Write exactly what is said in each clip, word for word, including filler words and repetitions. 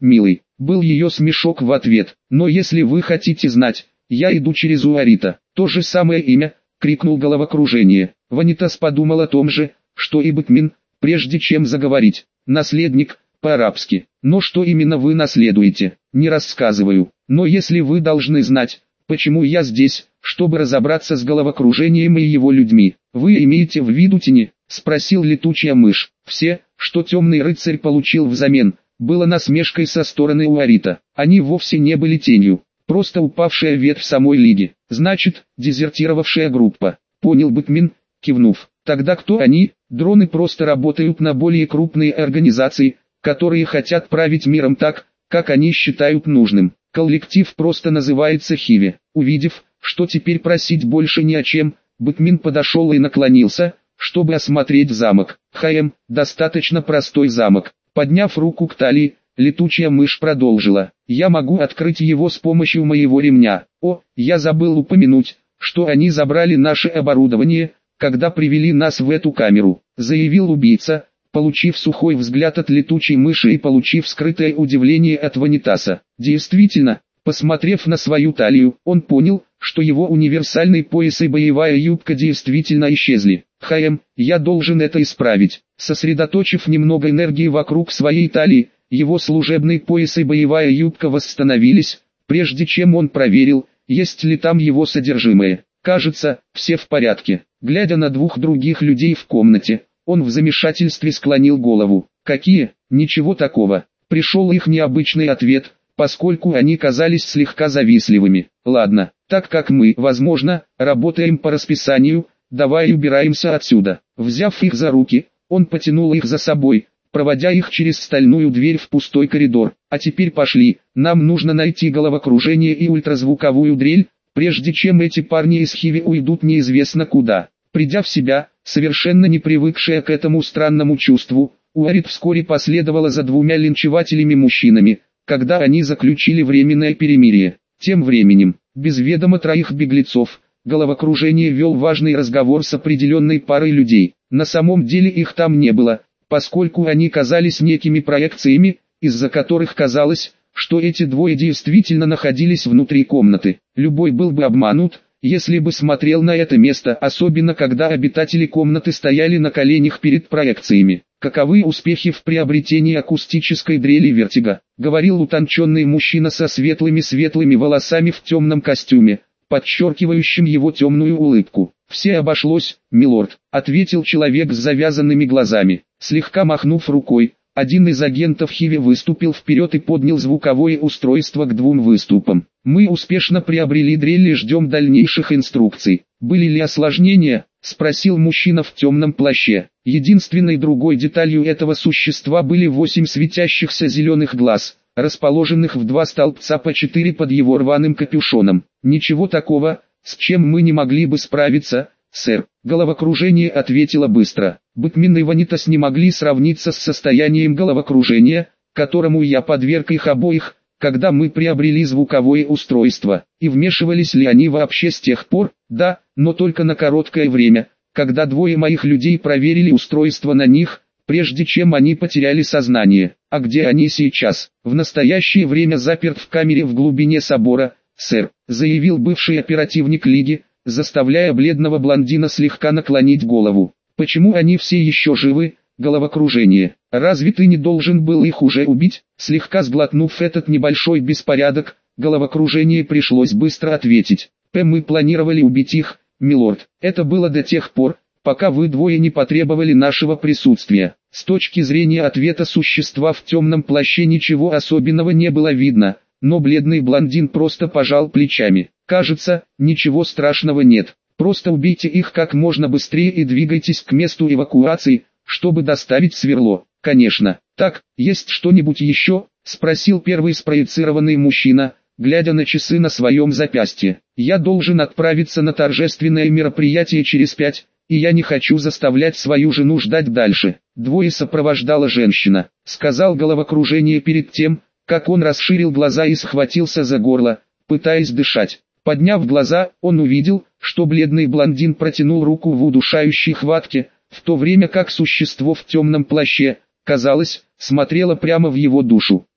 милый», был ее смешок в ответ. «Но если вы хотите знать, я иду через Уарита». «То же самое имя», — крикнул головокружение. Ванитас подумал о том же, что и Бэтмен, прежде чем заговорить. «Наследник», по-арабски. «Но что именно вы наследуете, не рассказываю. Но если вы должны знать, почему я здесь, чтобы разобраться с головокружением и его людьми». «Вы имеете в виду тени?» — спросил летучая мышь. Все, что темный рыцарь получил взамен, было насмешкой со стороны Уарита. Они вовсе не были тенью, просто упавшая ветвь самой Лиги. «Значит, дезертировавшая группа», — понял Бэтмен, кивнув. «Тогда кто они?» «Дроны просто работают на более крупные организации, которые хотят править миром так, как они считают нужным. Коллектив просто называется Хиви». Увидев, что теперь просить больше ни о чем, Бэтмен подошел и наклонился, чтобы осмотреть замок. «Хм, достаточно простой замок». Подняв руку к талии, летучая мышь продолжила. «Я могу открыть его с помощью моего ремня. О, я забыл упомянуть, что они забрали наше оборудование, когда привели нас в эту камеру», заявил убийца, получив сухой взгляд от летучей мыши и получив скрытое удивление от Ванитаса. Действительно, посмотрев на свою талию, он понял, что его универсальный пояс и боевая юбка действительно исчезли. «Хм, я должен это исправить». Сосредоточив немного энергии вокруг своей талии, его служебный пояс и боевая юбка восстановились, прежде чем он проверил, есть ли там его содержимое. Кажется, все в порядке. Глядя на двух других людей в комнате, он в замешательстве склонил голову. «Какие? Ничего такого». Пришел их необычный ответ, поскольку они казались слегка завистливыми. «Ладно, так как мы, возможно, работаем по расписанию, давай убираемся отсюда». Взяв их за руки, он потянул их за собой, проводя их через стальную дверь в пустой коридор. «А теперь пошли, нам нужно найти головокружение и ультразвуковую дрель, прежде чем эти парни из Хиви уйдут неизвестно куда». Придя в себя, совершенно не привыкшая к этому странному чувству, Уарит вскоре последовала за двумя линчевателями-мужчинами, когда они заключили временное перемирие. Тем временем, без ведома троих беглецов, головокружение вел важный разговор с определенной парой людей. На самом деле их там не было, поскольку они казались некими проекциями, из-за которых казалось, что эти двое действительно находились внутри комнаты. Любой был бы обманут, если бы смотрел на это место, особенно когда обитатели комнаты стояли на коленях перед проекциями. «Каковы успехи в приобретении акустической дрели Вертига?» — говорил утонченный мужчина со светлыми-светлыми волосами в темном костюме, подчеркивающим его темную улыбку. «Все обошлось, милорд», — ответил человек с завязанными глазами. Слегка махнув рукой, один из агентов Хиви выступил вперед и поднял звуковое устройство к двум выступам. «Мы успешно приобрели дрель и ждем дальнейших инструкций». «Были ли осложнения?» — спросил мужчина в темном плаще. Единственной другой деталью этого существа были восемь светящихся зеленых глаз, расположенных в два столбца по четыре под его рваным капюшоном. «Ничего такого, с чем мы не могли бы справиться, сэр», — головокружение ответило быстро. «Бэтмен и Ванитас не могли сравниться с состоянием головокружения, которому я подверг их обоих, когда мы приобрели звуковое устройство. И вмешивались ли они вообще с тех пор? Да, но только на короткое время, когда двое моих людей проверили устройство на них, прежде чем они потеряли сознание. А где они сейчас?» «В настоящее время заперт в камере в глубине собора, сэр», — заявил бывший оперативник Лиги, заставляя бледного блондина слегка наклонить голову. «Почему они все еще живы?» «Головокружение. Разве ты не должен был их уже убить?» Слегка сглотнув этот небольшой беспорядок, головокружение пришлось быстро ответить. «П. Мы планировали убить их, милорд. Это было до тех пор, пока вы двое не потребовали нашего присутствия». С точки зрения ответа существа в темном плаще ничего особенного не было видно, но бледный блондин просто пожал плечами. «Кажется, ничего страшного нет. Просто убейте их как можно быстрее и двигайтесь к месту эвакуации, чтобы доставить сверло». «Конечно. Так, есть что-нибудь еще?» — спросил первый спроецированный мужчина, глядя на часы на своем запястье. «Я должен отправиться на торжественное мероприятие через пять, и я не хочу заставлять свою жену ждать дальше». «Двое сопровождала женщина», — сказал головокружение перед тем, как он расширил глаза и схватился за горло, пытаясь дышать. Подняв глаза, он увидел, что бледный блондин протянул руку в удушающей хватке, в то время как существо в темном плаще, казалось, смотрело прямо в его душу.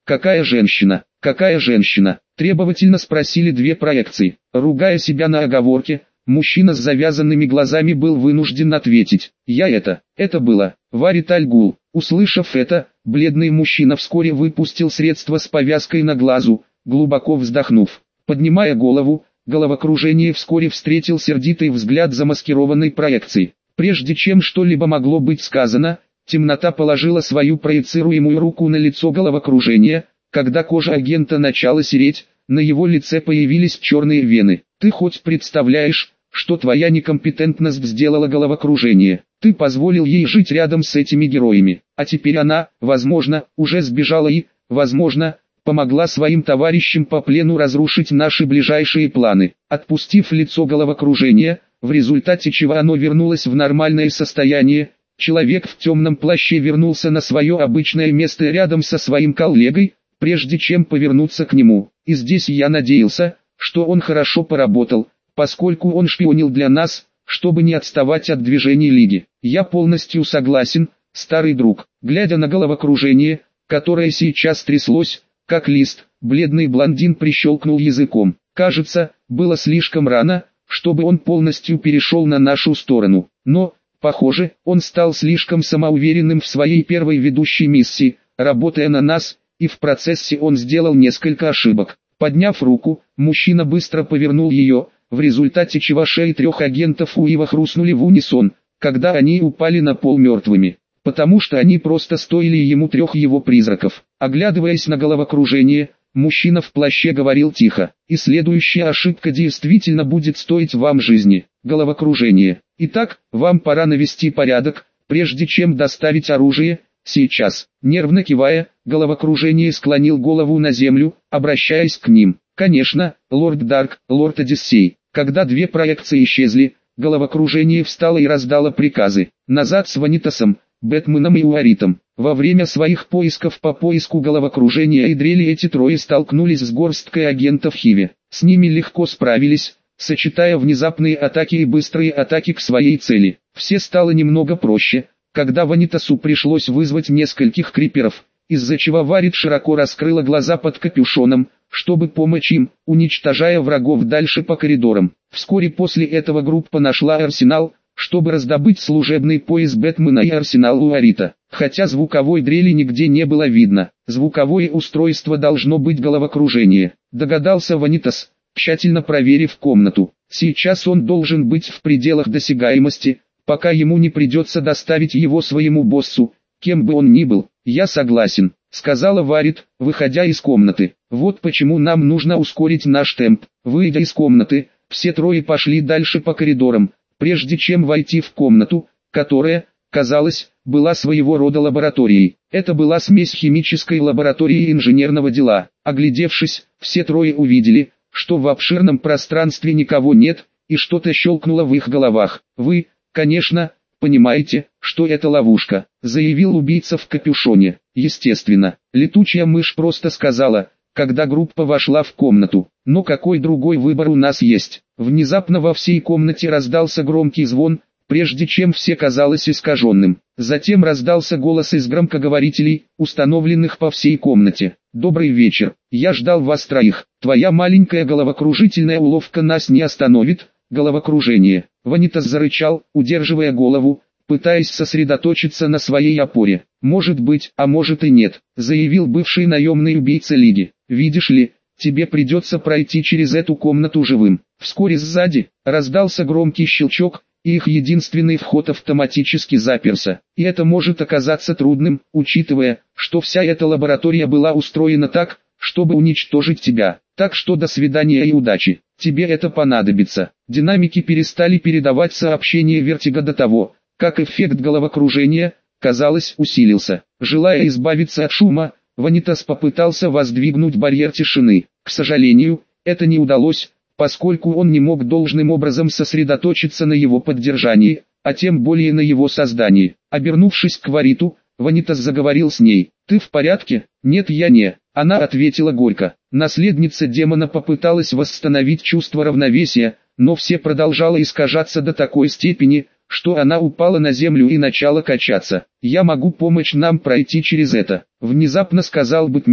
«Какая женщина? Какая женщина?» – требовательно спросили две проекции. Ругая себя на оговорке, мужчина с завязанными глазами был вынужден ответить: «Я это, это было, Варит Аль-Гул». Услышав это, бледный мужчина вскоре выпустил средство с повязкой на глазу, глубоко вздохнув. Поднимая голову, головокружение вскоре встретил сердитый взгляд замаскированной проекции. Прежде чем что-либо могло быть сказано, темнота положила свою проецируемую руку на лицо головокружения. Когда кожа агента начала сереть, на его лице появились черные вены. «Ты хоть представляешь, что твоя некомпетентность сделала головокружение? Ты позволил ей жить рядом с этими героями, а теперь она, возможно, уже сбежала и, возможно, помогла своим товарищам по плену разрушить наши ближайшие планы», отпустив лицо головокружения, в результате чего оно вернулось в нормальное состояние. Человек в темном плаще вернулся на свое обычное место рядом со своим коллегой, прежде чем повернуться к нему. И здесь я надеялся, что он хорошо поработал, поскольку он шпионил для нас, чтобы не отставать от движений Лиги. Я полностью согласен, старый друг. Глядя на головокружение, которое сейчас тряслось, как лист, бледный блондин прищелкнул языком. Кажется, было слишком рано, чтобы он полностью перешел на нашу сторону. Но, похоже, он стал слишком самоуверенным в своей первой ведущей миссии, работая на нас, и в процессе он сделал несколько ошибок. Подняв руку, мужчина быстро повернул ее, в результате чего шеи трех агентов Уива хрустнули в унисон, когда они упали на пол мертвыми, потому что они просто стоили ему трех его призраков. Оглядываясь на головокружение, мужчина в плаще говорил тихо: «И следующая ошибка действительно будет стоить вам жизни. Головокружение. Итак, вам пора навести порядок, прежде чем доставить оружие. Сейчас». Нервно кивая, головокружение склонил голову на землю, обращаясь к ним. «Конечно, лорд Дарк, лорд Одиссей». Когда две проекции исчезли, головокружение встало и раздало приказы. Назад с Ванитасом, Бэтменом и Уаритом. Во время своих поисков по поиску головокружения и дрели эти трое столкнулись с горсткой агентов Хиви. С ними легко справились, сочетая внезапные атаки и быстрые атаки к своей цели. Все стало немного проще, когда Ванитасу пришлось вызвать нескольких криперов, из-за чего Варит широко раскрыла глаза под капюшоном, чтобы помочь им, уничтожая врагов дальше по коридорам. Вскоре после этого группа нашла арсенал, чтобы раздобыть служебный пояс Бэтмена и арсенал Уарита. Хотя звуковой дрели нигде не было видно, звуковое устройство должно быть головокружение, догадался Ванитас, тщательно проверив комнату. Сейчас он должен быть в пределах досягаемости, пока ему не придется доставить его своему боссу, кем бы он ни был. «Я согласен», — сказала Варит, выходя из комнаты. «Вот почему нам нужно ускорить наш темп». Выйдя из комнаты, все трое пошли дальше по коридорам, прежде чем войти в комнату, которая, казалось, была своего рода лабораторией. Это была смесь химической лаборатории и инженерного дела. Оглядевшись, все трое увидели, что в обширном пространстве никого нет, и что-то щелкнуло в их головах. «Вы, конечно, понимаете, что это ловушка», — заявил убийца в капюшоне. Естественно, летучая мышь просто сказала, когда группа вошла в комнату: «Но какой другой выбор у нас есть?» Внезапно во всей комнате раздался громкий звон, прежде чем все казалось искаженным. Затем раздался голос из громкоговорителей, установленных по всей комнате. «Добрый вечер, я ждал вас троих. Твоя маленькая головокружительная уловка нас не остановит». Головокружение. Ванитас зарычал, удерживая голову, пытаясь сосредоточиться на своей опоре. «Может быть, а может и нет», — заявил бывший наемный убийца Лиги. «Видишь ли, тебе придется пройти через эту комнату живым». Вскоре сзади раздался громкий щелчок, и их единственный вход автоматически заперся. И это может оказаться трудным, учитывая, что вся эта лаборатория была устроена так, чтобы уничтожить тебя. Так что до свидания и удачи. Тебе это понадобится. Динамики перестали передавать сообщения Вертига до того, как эффект головокружения, казалось, усилился. Желая избавиться от шума, Ванитас попытался воздвигнуть барьер тишины. К сожалению, это не удалось, поскольку он не мог должным образом сосредоточиться на его поддержании, а тем более на его создании. Обернувшись к Вариту, Ванитас заговорил с ней. «Ты в порядке?» «Нет, я не». Она ответила горько. Наследница демона попыталась восстановить чувство равновесия, но все продолжало искажаться до такой степени, что она упала на землю и начала качаться. «Я могу помочь нам пройти через это», — внезапно сказал Бэтмен,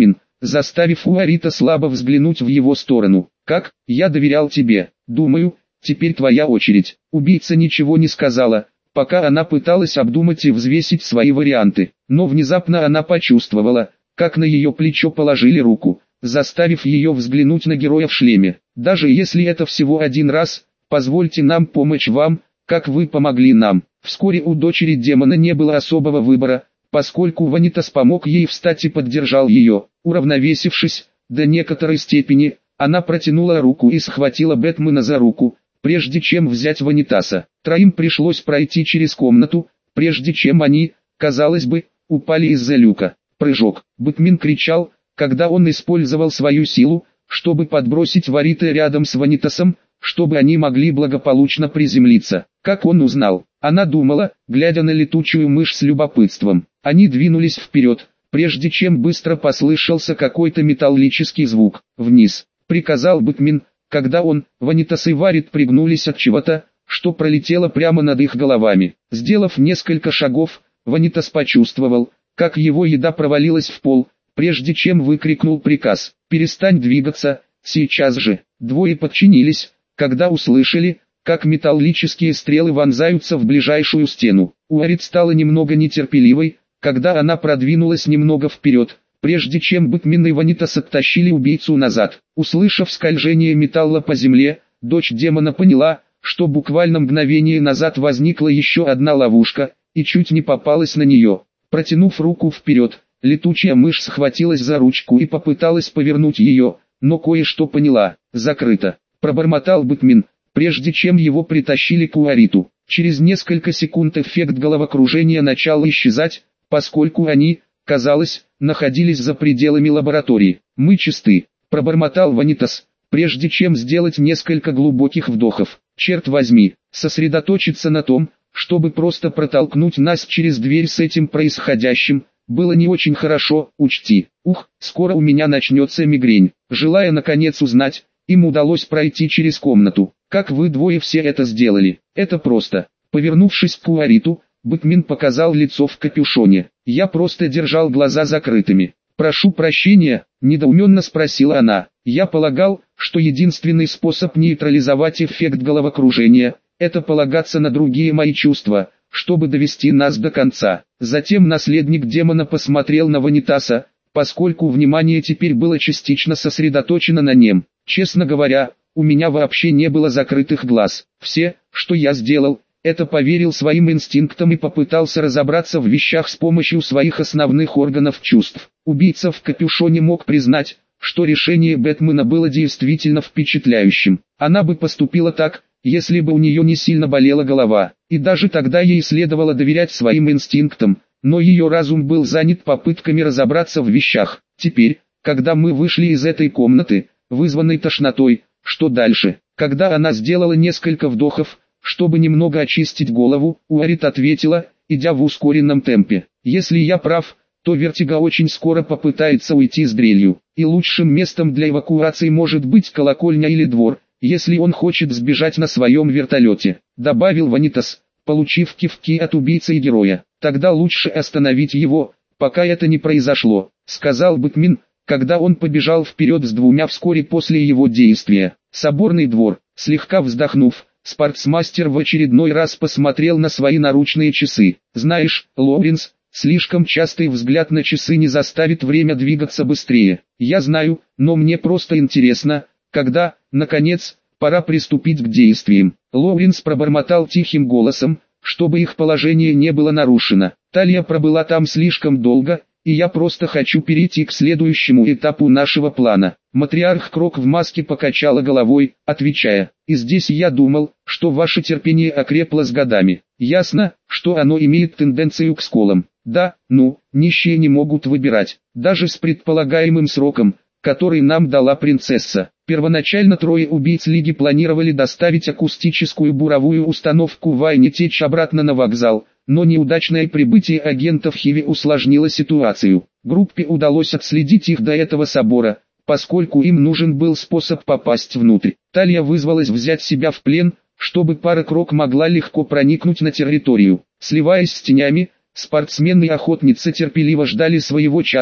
заставив Уарита слабо взглянуть в его сторону. «Как? Я доверял тебе. Думаю, теперь твоя очередь». Убийца ничего не сказала, пока она пыталась обдумать и взвесить свои варианты. Но внезапно она почувствовала, как на ее плечо положили руку, заставив ее взглянуть на героя в шлеме. «Даже если это всего один раз, позвольте нам помочь вам, как вы помогли нам». Вскоре у дочери демона не было особого выбора, поскольку Ванитас помог ей встать и поддержал ее. Уравновесившись, до некоторой степени, она протянула руку и схватила Бэтмена за руку, прежде чем взять Ванитаса. Троим пришлось пройти через комнату, прежде чем они, казалось бы, упали из-за люка. Прыжок. Бэтмен кричал, когда он использовал свою силу, чтобы подбросить Уарита рядом с Ванитасом, чтобы они могли благополучно приземлиться. Как он узнал? Она думала, глядя на летучую мышь с любопытством. Они двинулись вперед, прежде чем быстро послышался какой-то металлический звук. «Вниз», — приказал Бэтмен, когда он, Ванитас и Уарит пригнулись от чего-то, что пролетело прямо над их головами. Сделав несколько шагов, Ванитас почувствовал, как его еда провалилась в пол, прежде чем выкрикнул приказ: «Перестань двигаться, сейчас же». Двое подчинились, когда услышали, как металлические стрелы вонзаются в ближайшую стену. Уарит стала немного нетерпеливой, когда она продвинулась немного вперед, прежде чем Бэтмен и Ванитас оттащили убийцу назад. Услышав скольжение металла по земле, дочь демона поняла, что буквально мгновение назад возникла еще одна ловушка, и чуть не попалась на нее. Протянув руку вперед, летучая мышь схватилась за ручку и попыталась повернуть ее, но кое-что поняла. «Закрыто», — пробормотал Бэтмен, прежде чем его притащили к Уариту. Через несколько секунд эффект головокружения начал исчезать, поскольку они, казалось, находились за пределами лаборатории. «Мы чисты», — пробормотал Ванитас, прежде чем сделать несколько глубоких вдохов. «Черт возьми, сосредоточиться на том, чтобы просто протолкнуть нас через дверь с этим происходящим, было не очень хорошо, учти. Ух, скоро у меня начнется мигрень». Желая наконец узнать, им удалось пройти через комнату. «Как вы двое все это сделали?» «Это просто». Повернувшись к Уариту, Бэтмен показал лицо в капюшоне. «Я просто держал глаза закрытыми». «Прошу прощения», — недоуменно спросила она. «Я полагал, что единственный способ нейтрализовать эффект головокружения — это полагаться на другие мои чувства, чтобы довести нас до конца». Затем наследник демона посмотрел на Ванитаса, поскольку внимание теперь было частично сосредоточено на нем. «Честно говоря, у меня вообще не было закрытых глаз. Все, что я сделал, это поверил своим инстинктам и попытался разобраться в вещах с помощью своих основных органов чувств». Убийца в капюшоне мог признать, что решение Бэтмена было действительно впечатляющим. Она бы поступила так, если бы у нее не сильно болела голова, и даже тогда ей следовало доверять своим инстинктам, но ее разум был занят попытками разобраться в вещах. «Теперь, когда мы вышли из этой комнаты, вызванной тошнотой, что дальше?» Когда она сделала несколько вдохов, чтобы немного очистить голову, Уарит ответила, идя в ускоренном темпе: «Если я прав, то Вертиго очень скоро попытается уйти с дрелью, и лучшим местом для эвакуации может быть колокольня или двор, если он хочет сбежать на своем вертолете», — добавил Ванитас, получив кивки от убийцы и героя. «Тогда лучше остановить его, пока это не произошло», — сказал Бэтмен, когда он побежал вперед с двумя вскоре после его действия. Соборный двор. Слегка вздохнув, спортсмастер в очередной раз посмотрел на свои наручные часы. «Знаешь, Лоуренс, слишком частый взгляд на часы не заставит время двигаться быстрее. Я знаю, но мне просто интересно, когда, наконец, пора приступить к действиям». Лоуренс пробормотал тихим голосом, чтобы их положение не было нарушено. «Талия пробыла там слишком долго, и я просто хочу перейти к следующему этапу нашего плана». Матриарх Крок в маске покачала головой, отвечая: «И здесь я думал, что ваше терпение окрепло с годами. Ясно, что оно имеет тенденцию к сколам. Да, ну, нищие не могут выбирать, даже с предполагаемым сроком, который нам дала принцесса». Первоначально трое убийц Лиги планировали доставить акустическую буровую установку Вайнитеч обратно на вокзал, но неудачное прибытие агентов Хиви усложнило ситуацию. Группе удалось отследить их до этого собора, поскольку им нужен был способ попасть внутрь. Талия вызвалась взять себя в плен, чтобы пара Крок могла легко проникнуть на территорию. Сливаясь с тенями, спортсмены и охотницы терпеливо ждали своего часа,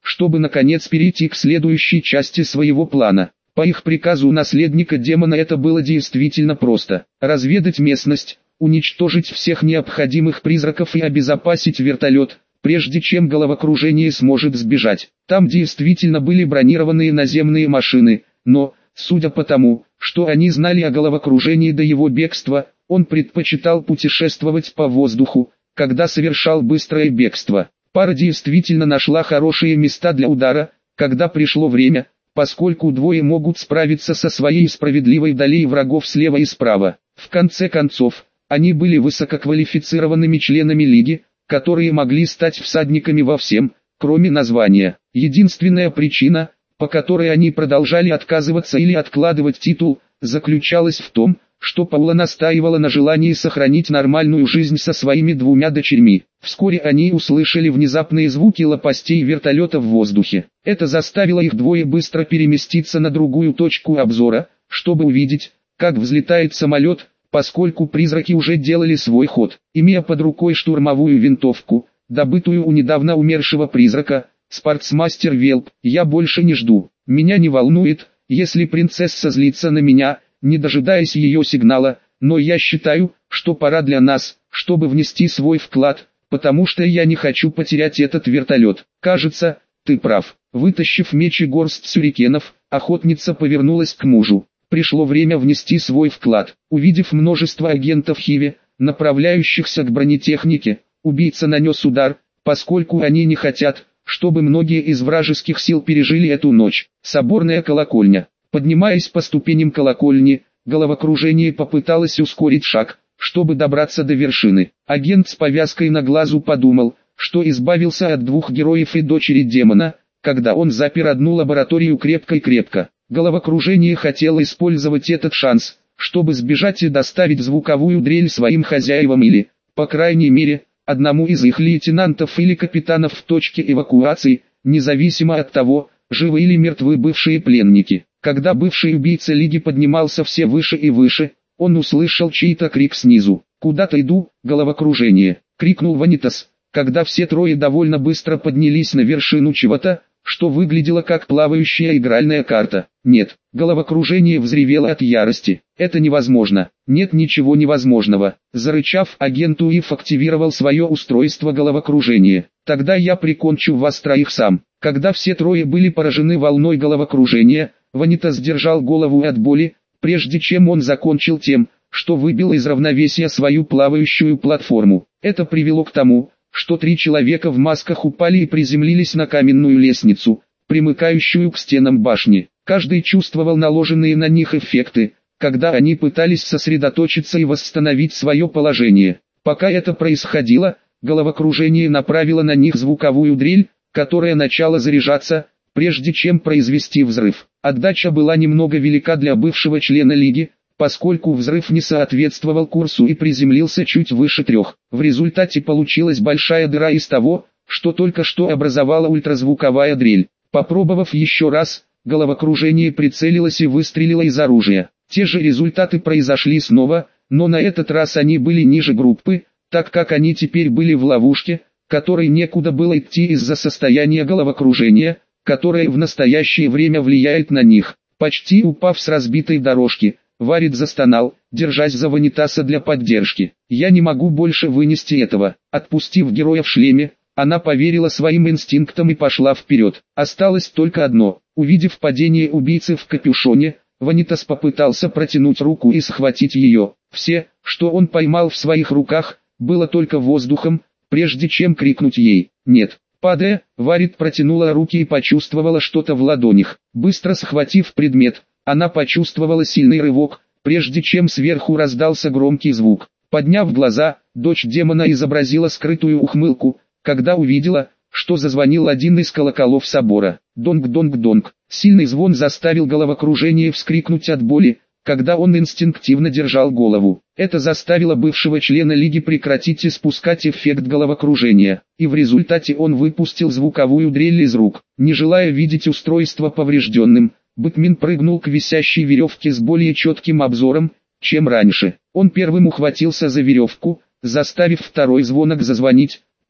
чтобы наконец перейти к следующей части своего плана. По их приказу у наследника демона это было действительно просто. Разведать местность, уничтожить всех необходимых призраков и обезопасить вертолет, прежде чем головокружение сможет сбежать. Там действительно были бронированные наземные машины, но, судя по тому, что они знали о головокружении до его бегства, он предпочитал путешествовать по воздуху, когда совершал быстрое бегство. Пара действительно нашла хорошие места для удара, когда пришло время, поскольку двое могут справиться со своей справедливой долей врагов слева и справа. В конце концов, они были высококвалифицированными членами Лиги, которые могли стать всадниками во всем, кроме названия. Единственная причина, по которой они продолжали отказываться или откладывать титул, заключалась в том, что Паула настаивала на желании сохранить нормальную жизнь со своими двумя дочерьми. Вскоре они услышали внезапные звуки лопастей вертолета в воздухе. Это заставило их двое быстро переместиться на другую точку обзора, чтобы увидеть, как взлетает самолет, поскольку призраки уже делали свой ход. Имея под рукой штурмовую винтовку, добытую у недавно умершего призрака, спортсмастер Велп, я больше не жду. Меня не волнует, если принцесса злится на меня, не дожидаясь ее сигнала, но я считаю, что пора для нас, чтобы внести свой вклад, потому что я не хочу потерять этот вертолет. Кажется, ты прав. Вытащив меч и горсть сюрикенов, охотница повернулась к мужу. Пришло время внести свой вклад. Увидев множество агентов Хиви, направляющихся к бронетехнике, убийца нанес удар, поскольку они не хотят, чтобы многие из вражеских сил пережили эту ночь. Соборная колокольня. Поднимаясь по ступеням колокольни, головокружение попыталось ускорить шаг, чтобы добраться до вершины. Агент с повязкой на глазу подумал, что избавился от двух героев и дочери демона, когда он запер одну лабораторию крепко-крепко. Головокружение хотело использовать этот шанс, чтобы сбежать и доставить звуковую дрель своим хозяевам или, по крайней мере, одному из их лейтенантов или капитанов в точке эвакуации, независимо от того, живы или мертвы бывшие пленники. Когда бывший убийца Лиги поднимался все выше и выше, он услышал чей-то крик снизу. «Куда-то иду, головокружение!» — крикнул Ванитас, когда все трое довольно быстро поднялись на вершину чего-то, что выглядело как плавающая игральная карта. Нет, головокружение взревело от ярости. Это невозможно. Нет ничего невозможного. Зарычав, агент Уиф активировал свое устройство головокружения. Тогда я прикончу вас троих сам. Когда все трое были поражены волной головокружения, Ванитас держал голову от боли, прежде чем он закончил тем, что выбил из равновесия свою плавающую платформу. Это привело к тому, что три человека в масках упали и приземлились на каменную лестницу, примыкающую к стенам башни. Каждый чувствовал наложенные на них эффекты, когда они пытались сосредоточиться и восстановить свое положение. Пока это происходило, головокружение направило на них звуковую дрель, которая начала заряжаться, прежде чем произвести взрыв. Отдача была немного велика для бывшего члена Лиги, поскольку взрыв не соответствовал курсу и приземлился чуть выше трех. В результате получилась большая дыра из того, что только что образовала ультразвуковая дрель. Попробовав еще раз, головокружение прицелилось и выстрелило из оружия. Те же результаты произошли снова, но на этот раз они были ниже группы, так как они теперь были в ловушке, которой некуда было идти из-за состояния головокружения, которое в настоящее время влияет на них. Почти упав с разбитой дорожки, Варит застонал, держась за Ванитаса для поддержки. «Я не могу больше вынести этого». Отпустив героя в шлеме, она поверила своим инстинктам и пошла вперед. Осталось только одно. Увидев падение убийцы в капюшоне, Ванитас попытался протянуть руку и схватить ее. Все, что он поймал в своих руках, было только воздухом, прежде чем крикнуть ей «нет». Падая, Варит протянула руки и почувствовала что-то в ладонях. Быстро схватив предмет, она почувствовала сильный рывок, прежде чем сверху раздался громкий звук. Подняв глаза, дочь демона изобразила скрытую ухмылку, когда увидела, что зазвонил один из колоколов собора. Донг-донг-донг. Сильный звон заставил головокружение вскрикнуть от боли, когда он инстинктивно держал голову. Это заставило бывшего члена Лиги прекратить испускать эффект головокружения, и в результате он выпустил звуковую дрель из рук. Не желая видеть устройство поврежденным, Бэтмен прыгнул к висящей веревке с более четким обзором, чем раньше. Он первым ухватился за веревку, заставив второй звонок зазвонить,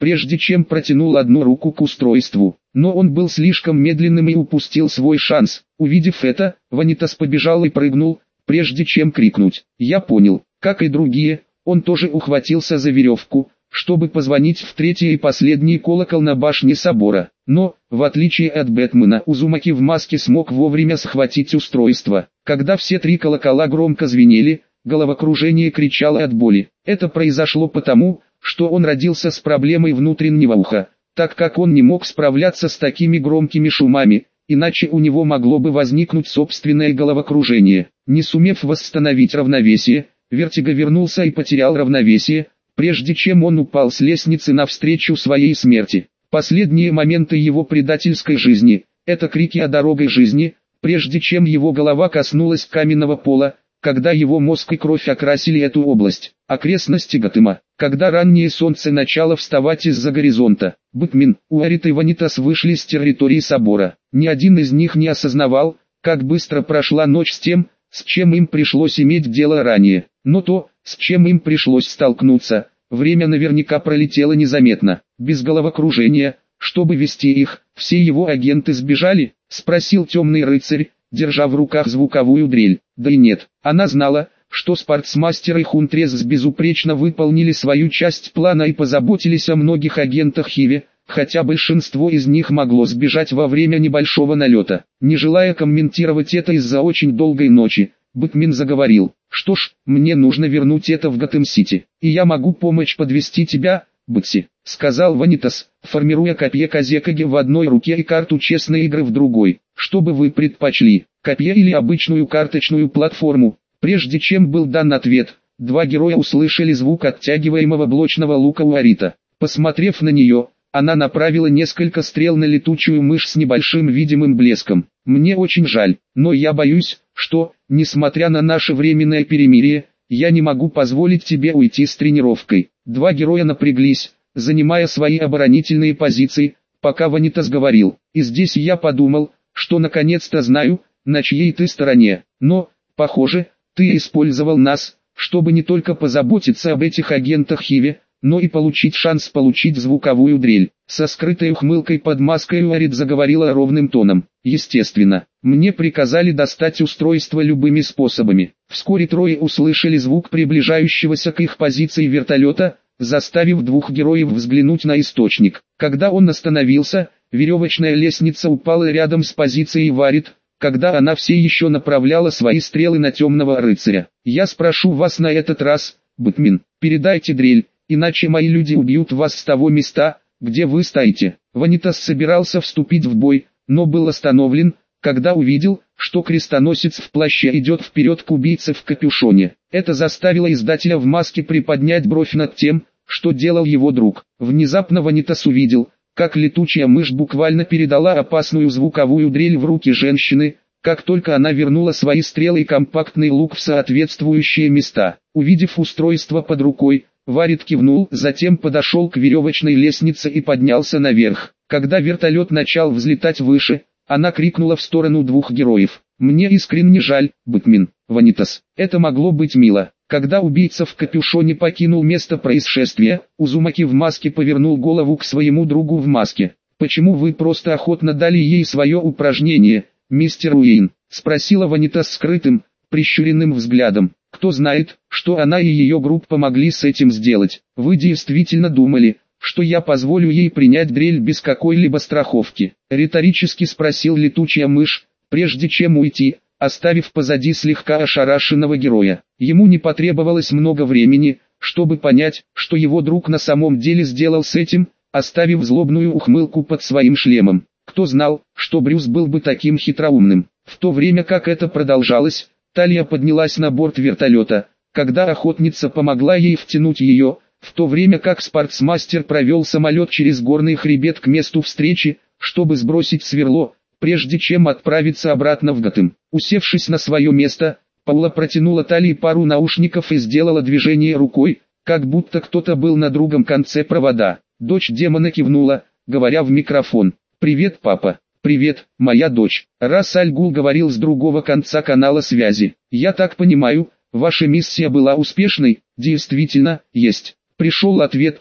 прежде чем протянул одну руку к устройству. Но он был слишком медленным и упустил свой шанс. Увидев это, Ванитас побежал и прыгнул, прежде чем крикнуть. Я понял, как и другие, он тоже ухватился за веревку, чтобы позвонить в третий и последний колокол на башне собора. Но, в отличие от Бэтмена, Узумаки в маске смог вовремя схватить устройство. Когда все три колокола громко звенели, головокружение кричало от боли. Это произошло потому, что он родился с проблемой внутреннего уха, так как он не мог справляться с такими громкими шумами, иначе у него могло бы возникнуть собственное головокружение. Не сумев восстановить равновесие, Вертиго вернулся и потерял равновесие, прежде чем он упал с лестницы навстречу своей смерти. Последние моменты его предательской жизни – это крики о дороге жизни, прежде чем его голова коснулась каменного пола, когда его мозг и кровь окрасили эту область. Окрестности Готэма, когда раннее солнце начало вставать из-за горизонта. Бэтмен, Уорит и Ванитас вышли с территории собора. Ни один из них не осознавал, как быстро прошла ночь с тем, с чем им пришлось иметь дело ранее. Но то, с чем им пришлось столкнуться, время наверняка пролетело незаметно. Без головокружения, чтобы вести их, все его агенты сбежали? Спросил темный рыцарь, держа в руках звуковую дрель. Да и нет, она знала, что Спортсмастер и Хунтрес безупречно выполнили свою часть плана и позаботились о многих агентах Хиви, хотя большинство из них могло сбежать во время небольшого налета. Не желая комментировать это из-за очень долгой ночи, Бэтмен заговорил. «Что ж, мне нужно вернуть это в Готэм-Сити, и я могу помочь подвести тебя, Бэтси», — сказал Ванитас, формируя копье Казекаги в одной руке и карту честной игры в другой. «Что бы вы предпочли, копье или обычную карточную платформу?» Прежде чем был дан ответ, два героя услышали звук оттягиваемого блочного лука Уорита. Посмотрев на нее, она направила несколько стрел на летучую мышь с небольшим видимым блеском. «Мне очень жаль, но я боюсь, что, несмотря на наше временное перемирие, я не могу позволить тебе уйти с тренировкой». Два героя напряглись, занимая свои оборонительные позиции, пока Ванитас говорил. «И здесь я подумал, что наконец-то знаю, на чьей ты стороне. Но, похоже, ты использовал нас, чтобы не только позаботиться об этих агентах Хиви, но и получить шанс получить звуковую дрель». Со скрытой ухмылкой под маской Уорит заговорила ровным тоном. «Естественно, мне приказали достать устройство любыми способами». Вскоре трое услышали звук приближающегося к их позиции вертолета, заставив двух героев взглянуть на источник. Когда он остановился, веревочная лестница упала рядом с позицией Уорит, когда она все еще направляла свои стрелы на темного рыцаря. «Я спрошу вас на этот раз, Бэтмен, передайте дрель, иначе мои люди убьют вас с того места, где вы стоите». Ванитас собирался вступить в бой, но был остановлен, когда увидел, что крестоносец в плаще идет вперед к убийце в капюшоне. Это заставило издателя в маске приподнять бровь над тем, что делал его друг. Внезапно Ванитас увидел, как летучая мышь буквально передала опасную звуковую дрель в руки женщины, как только она вернула свои стрелы и компактный лук в соответствующие места. Увидев устройство под рукой, Уорит кивнул, затем подошел к веревочной лестнице и поднялся наверх. Когда вертолет начал взлетать выше, она крикнула в сторону двух героев. «Мне искренне жаль, Бэтмен, Ванитас, это могло быть мило». Когда убийца в капюшоне покинул место происшествия, Узумаки в маске повернул голову к своему другу в маске. «Почему вы просто охотно дали ей свое упражнение, мистер Уэйн?» — спросила Ванитас скрытым, прищуренным взглядом. «Кто знает, что она и ее группа могли с этим сделать? Вы действительно думали, что я позволю ей принять дрель без какой-либо страховки?» — риторически спросил летучая мышь, прежде чем уйти, оставив позади слегка ошарашенного героя. Ему не потребовалось много времени, чтобы понять, что его друг на самом деле сделал с этим, оставив злобную ухмылку под своим шлемом. Кто знал, что Брюс был бы таким хитроумным? В то время как это продолжалось, Талия поднялась на борт вертолета, когда охотница помогла ей втянуть ее, в то время как Спортсмастер провел самолет через горный хребет к месту встречи, чтобы сбросить сверло, прежде чем отправиться обратно в Готэм. Усевшись на свое место, Паула протянула Талии пару наушников и сделала движение рукой, как будто кто-то был на другом конце провода. Дочь демона кивнула, говоря в микрофон. «Привет, папа». «Привет, моя дочь». Рас Аль-Гул говорил с другого конца канала связи. «Я так понимаю, ваша миссия была успешной?» «Действительно, есть». Пришел ответ Талии.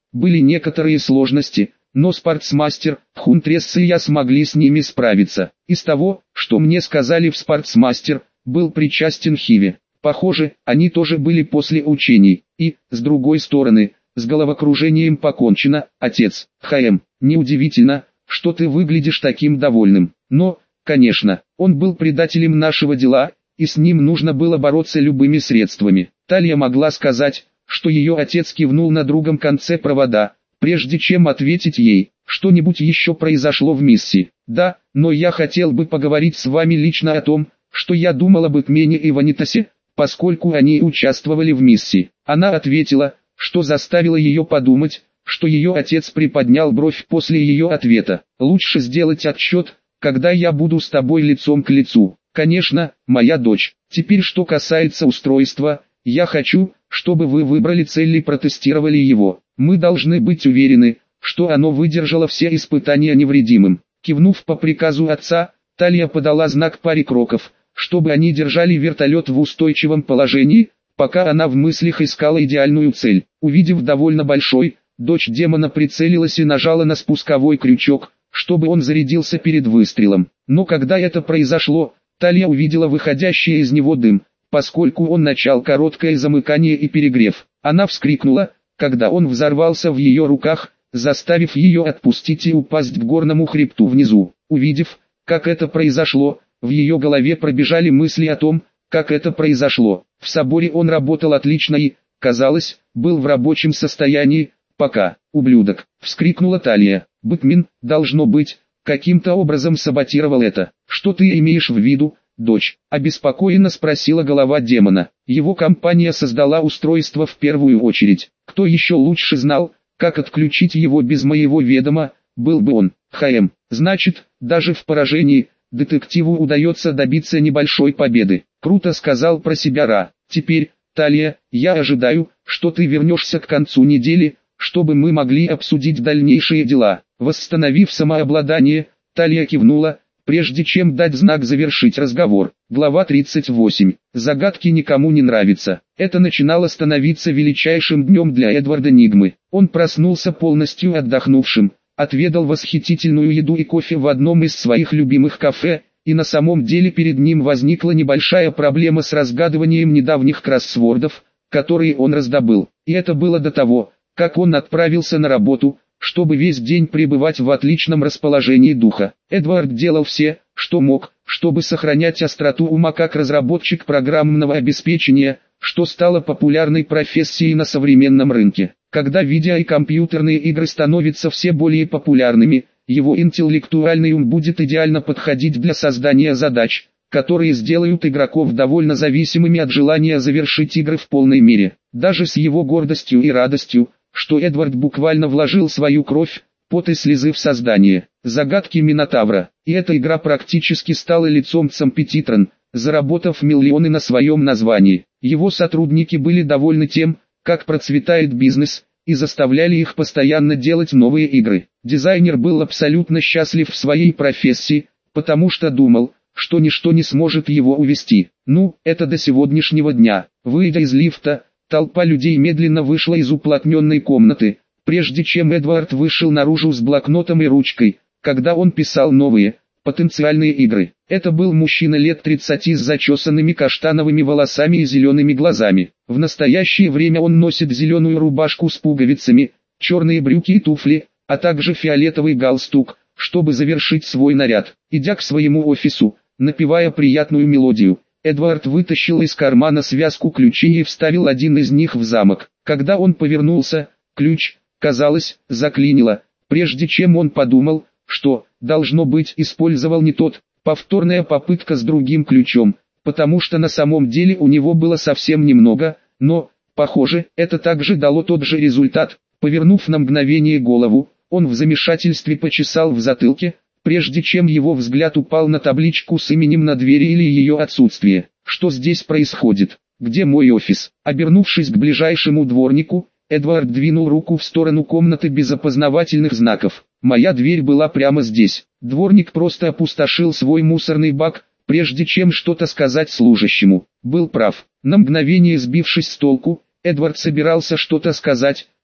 были некоторые сложности, но спортсмастер, Хунтресс и я смогли с ними справиться. Из того, что мне сказали в спортсмастер, был причастен Хиви. Похоже, они тоже были после учений. И, с другой стороны, с головокружением покончено, отец. ХМ, неудивительно, что ты выглядишь таким довольным. Но, конечно, он был предателем нашего дела, и с ним нужно было бороться любыми средствами. Талия могла сказать, что ее отец кивнул на другом конце провода, прежде чем ответить ей, что-нибудь еще произошло в миссии. Да, но я хотел бы поговорить с вами лично о том, что я думал об Бэтмене и Ванитасе, поскольку они участвовали в миссии. Она ответила, что заставило ее подумать, что ее отец приподнял бровь после ее ответа. Лучше сделать отсчет, когда я буду с тобой лицом к лицу. Конечно, моя дочь. Теперь что касается устройства, я хочу, чтобы вы выбрали цель и протестировали его. Мы должны быть уверены, что оно выдержало все испытания невредимым. Кивнув по приказу отца, Талия подала знак паре кроков, чтобы они держали вертолет в устойчивом положении, пока она в мыслях искала идеальную цель. Увидев довольно большой, дочь демона прицелилась и нажала на спусковой крючок, чтобы он зарядился перед выстрелом. Но когда это произошло, Талия увидела выходящий из него дым, поскольку он начал короткое замыкание и перегрев. Она вскрикнула, когда он взорвался в ее руках, заставив ее отпустить и упасть к горному хребту внизу. Увидев, как это произошло, в ее голове пробежали мысли о том, как это произошло. В соборе он работал отлично и, казалось, был в рабочем состоянии, пока, ублюдок, вскрикнула Талия. Бэтмен, должно быть, каким-то образом саботировал это. Что ты имеешь в виду, дочь? Обеспокоенно спросила голова демона. Его компания создала устройство в первую очередь. Кто еще лучше знал, как отключить его без моего ведома, был бы он. ХМ. Значит, даже в поражении, детективу удается добиться небольшой победы. Круто сказал про себя Ра. Теперь, Талия, я ожидаю, что ты вернешься к концу недели, чтобы мы могли обсудить дальнейшие дела. Восстановив самообладание, Талия кивнула, прежде чем дать знак завершить разговор. Глава тридцать восемь. Загадки никому не нравятся. Это начинало становиться величайшим днем для Эдварда Нигмы. Он проснулся полностью отдохнувшим, отведал восхитительную еду и кофе в одном из своих любимых кафе, и на самом деле перед ним возникла небольшая проблема с разгадыванием недавних кроссвордов, которые он раздобыл. И это было до того, как он отправился на работу, чтобы весь день пребывать в отличном расположении духа. Эдвард делал все, что мог, чтобы сохранять остроту ума как разработчик программного обеспечения, что стало популярной профессией на современном рынке. Когда видео и компьютерные игры становятся все более популярными, его интеллектуальный ум будет идеально подходить для создания задач, которые сделают игроков довольно зависимыми от желания завершить игры в полной мере. Даже с его гордостью и радостью, что Эдвард буквально вложил свою кровь, пот и слезы в создание загадки Минотавра. И эта игра практически стала лицом Цампетитрон, заработав миллионы на своем названии. Его сотрудники были довольны тем, как процветает бизнес, и заставляли их постоянно делать новые игры. Дизайнер был абсолютно счастлив в своей профессии, потому что думал, что ничто не сможет его увести. Ну, это до сегодняшнего дня. Выйдя из лифта, толпа людей медленно вышла из уплотненной комнаты, прежде чем Эдвард вышел наружу с блокнотом и ручкой, когда он писал новые, потенциальные игры. Это был мужчина лет тридцати с зачесанными каштановыми волосами и зелеными глазами. В настоящее время он носит зеленую рубашку с пуговицами, черные брюки и туфли, а также фиолетовый галстук, чтобы завершить свой наряд. Идя к своему офису, напевая приятную мелодию, Эдвард вытащил из кармана связку ключей и вставил один из них в замок. Когда он повернулся, ключ, казалось, заклинило, прежде чем он подумал, что, должно быть, использовал не тот. Повторная попытка с другим ключом, потому что на самом деле у него было совсем немного, но, похоже, это также дало тот же результат. Повернув на мгновение голову, он в замешательстве почесал в затылке, прежде чем его взгляд упал на табличку с именем на двери или ее отсутствие. Что здесь происходит? Где мой офис? Обернувшись к ближайшему дворнику, Эдвард двинул руку в сторону комнаты без опознавательных знаков. Моя дверь была прямо здесь. Дворник просто опустошил свой мусорный бак, прежде чем что-то сказать служащему. Был прав. На мгновение сбившись с толку, Эдвард собирался что-то сказать,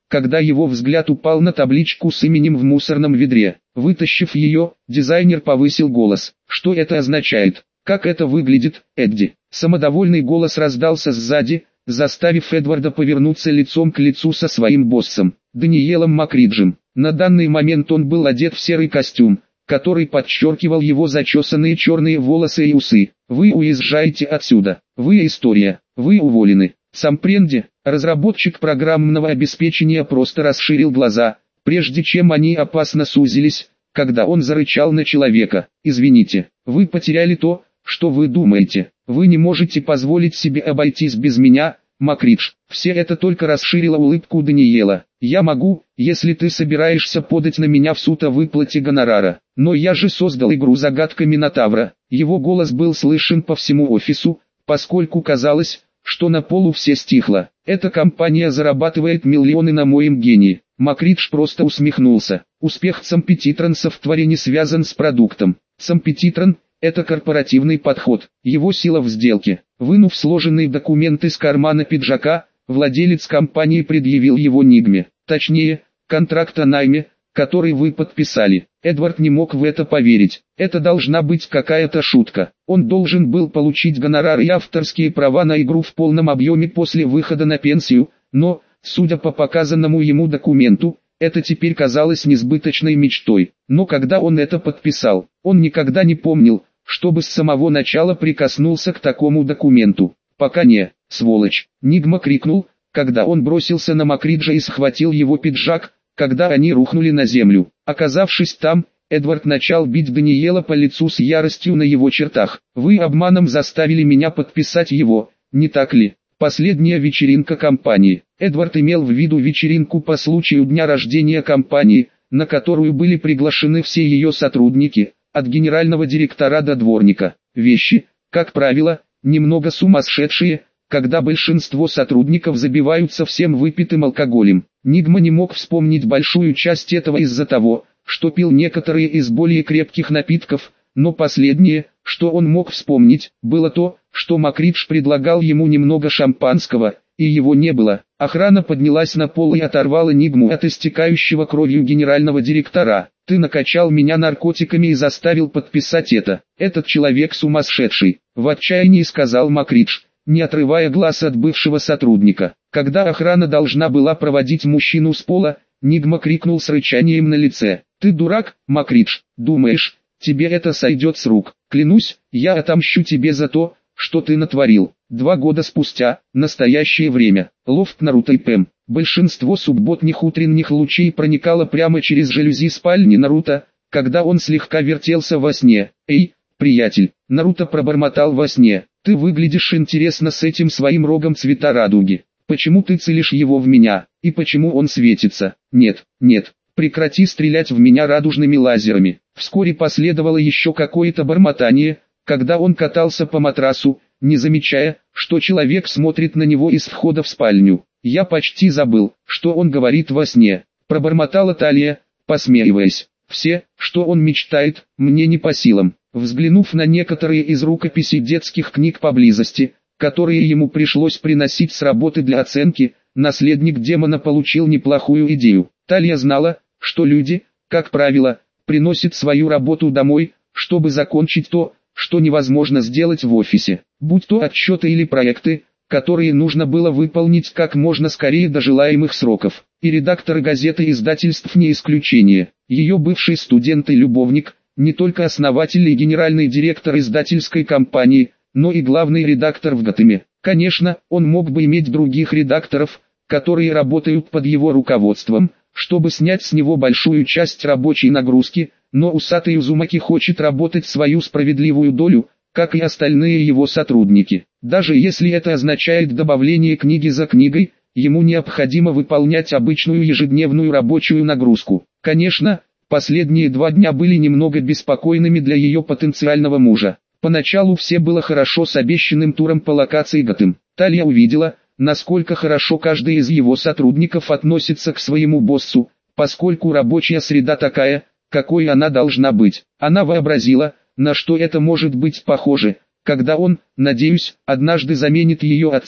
когда его взгляд упал на табличку с именем в мусорном ведре. Вытащив ее, дизайнер повысил голос. «Что это означает? Как это выглядит, Эдди?» Самодовольный голос раздался сзади, заставив Эдварда повернуться лицом к лицу со своим боссом, Даниэлом Макриджем. На данный момент он был одет в серый костюм, который подчеркивал его зачесанные черные волосы и усы. «Вы уезжаете отсюда. Вы история. Вы уволены». Сам Пренди, разработчик программного обеспечения, просто расширил глаза, прежде чем они опасно сузились, когда он зарычал на человека. «Извините, вы потеряли то, что вы думаете. Вы не можете позволить себе обойтись без меня, Макридж». Все это только расширило улыбку Даниэла. «Я могу, если ты собираешься подать на меня в суд о выплате гонорара. Но я же создал игру «Загадка Минотавра». Его голос был слышен по всему офису, поскольку казалось, что на полу все стихло. «Эта компания зарабатывает миллионы на моем гении». Макридж просто усмехнулся. Успех Сампетитранса в софтваре связан с продуктом. Сампетитран – это корпоративный подход, его сила в сделке. Вынув сложенный документ из кармана пиджака, владелец компании предъявил его Нигме. Точнее, контракт о найме, который вы подписали. Эдвард не мог в это поверить. Это должна быть какая-то шутка. Он должен был получить гонорар и авторские права на игру в полном объеме после выхода на пенсию, но, судя по показанному ему документу, это теперь казалось несбыточной мечтой. Но когда он это подписал, он никогда не помнил, чтобы с самого начала прикоснулся к такому документу. «Пока не, сволочь!» Нигма крикнул, когда он бросился на Макриджа и схватил его пиджак, когда они рухнули на землю. Оказавшись там, Эдвард начал бить Даниэла по лицу с яростью на его чертах. «Вы обманом заставили меня подписать его, не так ли?» Последняя вечеринка компании. Эдвард имел в виду вечеринку по случаю дня рождения компании, на которую были приглашены все ее сотрудники, от генерального директора до дворника. Вещи, как правило, немного сумасшедшие, когда большинство сотрудников забиваются всем выпитым алкоголем. Нигма не мог вспомнить большую часть этого из-за того, что пил некоторые из более крепких напитков, но последнее, что он мог вспомнить, было то, что Макридж предлагал ему немного шампанского, и его не было. Охрана поднялась на пол и оторвала Нигму от истекающего кровью генерального директора. «Ты накачал меня наркотиками и заставил подписать это. Этот человек сумасшедший», — в отчаянии сказал Макридж, не отрывая глаз от бывшего сотрудника. Когда охрана должна была проводить мужчину с пола, Нигма крикнул с рычанием на лице: «Ты дурак, Макридж, думаешь, тебе это сойдет с рук? Клянусь, я отомщу тебе за то, что ты натворил». Два года спустя, настоящее время, лофт Наруто и Пэм. Большинство субботних утренних лучей проникало прямо через жалюзи спальни Наруто, когда он слегка вертелся во сне. «Эй, приятель», Наруто пробормотал во сне, «ты выглядишь интересно с этим своим рогом цвета радуги. Почему ты целишь его в меня, и почему он светится? Нет, нет, прекрати стрелять в меня радужными лазерами». Вскоре последовало еще какое-то бормотание, когда он катался по матрасу, не замечая, что человек смотрит на него из входа в спальню. «Я почти забыл, что он говорит во сне», — пробормотала Талия, посмеиваясь. «Все, что он мечтает, мне не по силам». Взглянув на некоторые из рукописей детских книг поблизости, которые ему пришлось приносить с работы для оценки, наследник демона получил неплохую идею. Талия знала, что люди, как правило, приносят свою работу домой, чтобы закончить то, что невозможно сделать в офисе, будь то отчеты или проекты, которые нужно было выполнить как можно скорее до желаемых сроков. И редакторы газет и издательств не исключение. Ее бывший студент и любовник, не только основатель и генеральный директор издательской компании, но и главный редактор в Готэме. Конечно, он мог бы иметь других редакторов, которые работают под его руководством, чтобы снять с него большую часть рабочей нагрузки, но усатый Узумаки хочет работать свою справедливую долю, как и остальные его сотрудники. Даже если это означает добавление книги за книгой, ему необходимо выполнять обычную ежедневную рабочую нагрузку. Конечно, последние два дня были немного беспокойными для ее потенциального мужа. Поначалу все было хорошо с обещанным туром по локации Готэм. Талия увидела, насколько хорошо каждый из его сотрудников относится к своему боссу, поскольку рабочая среда такая, какой она должна быть. Она вообразила, на что это может быть похоже, когда он, надеюсь, однажды заменит ее отца,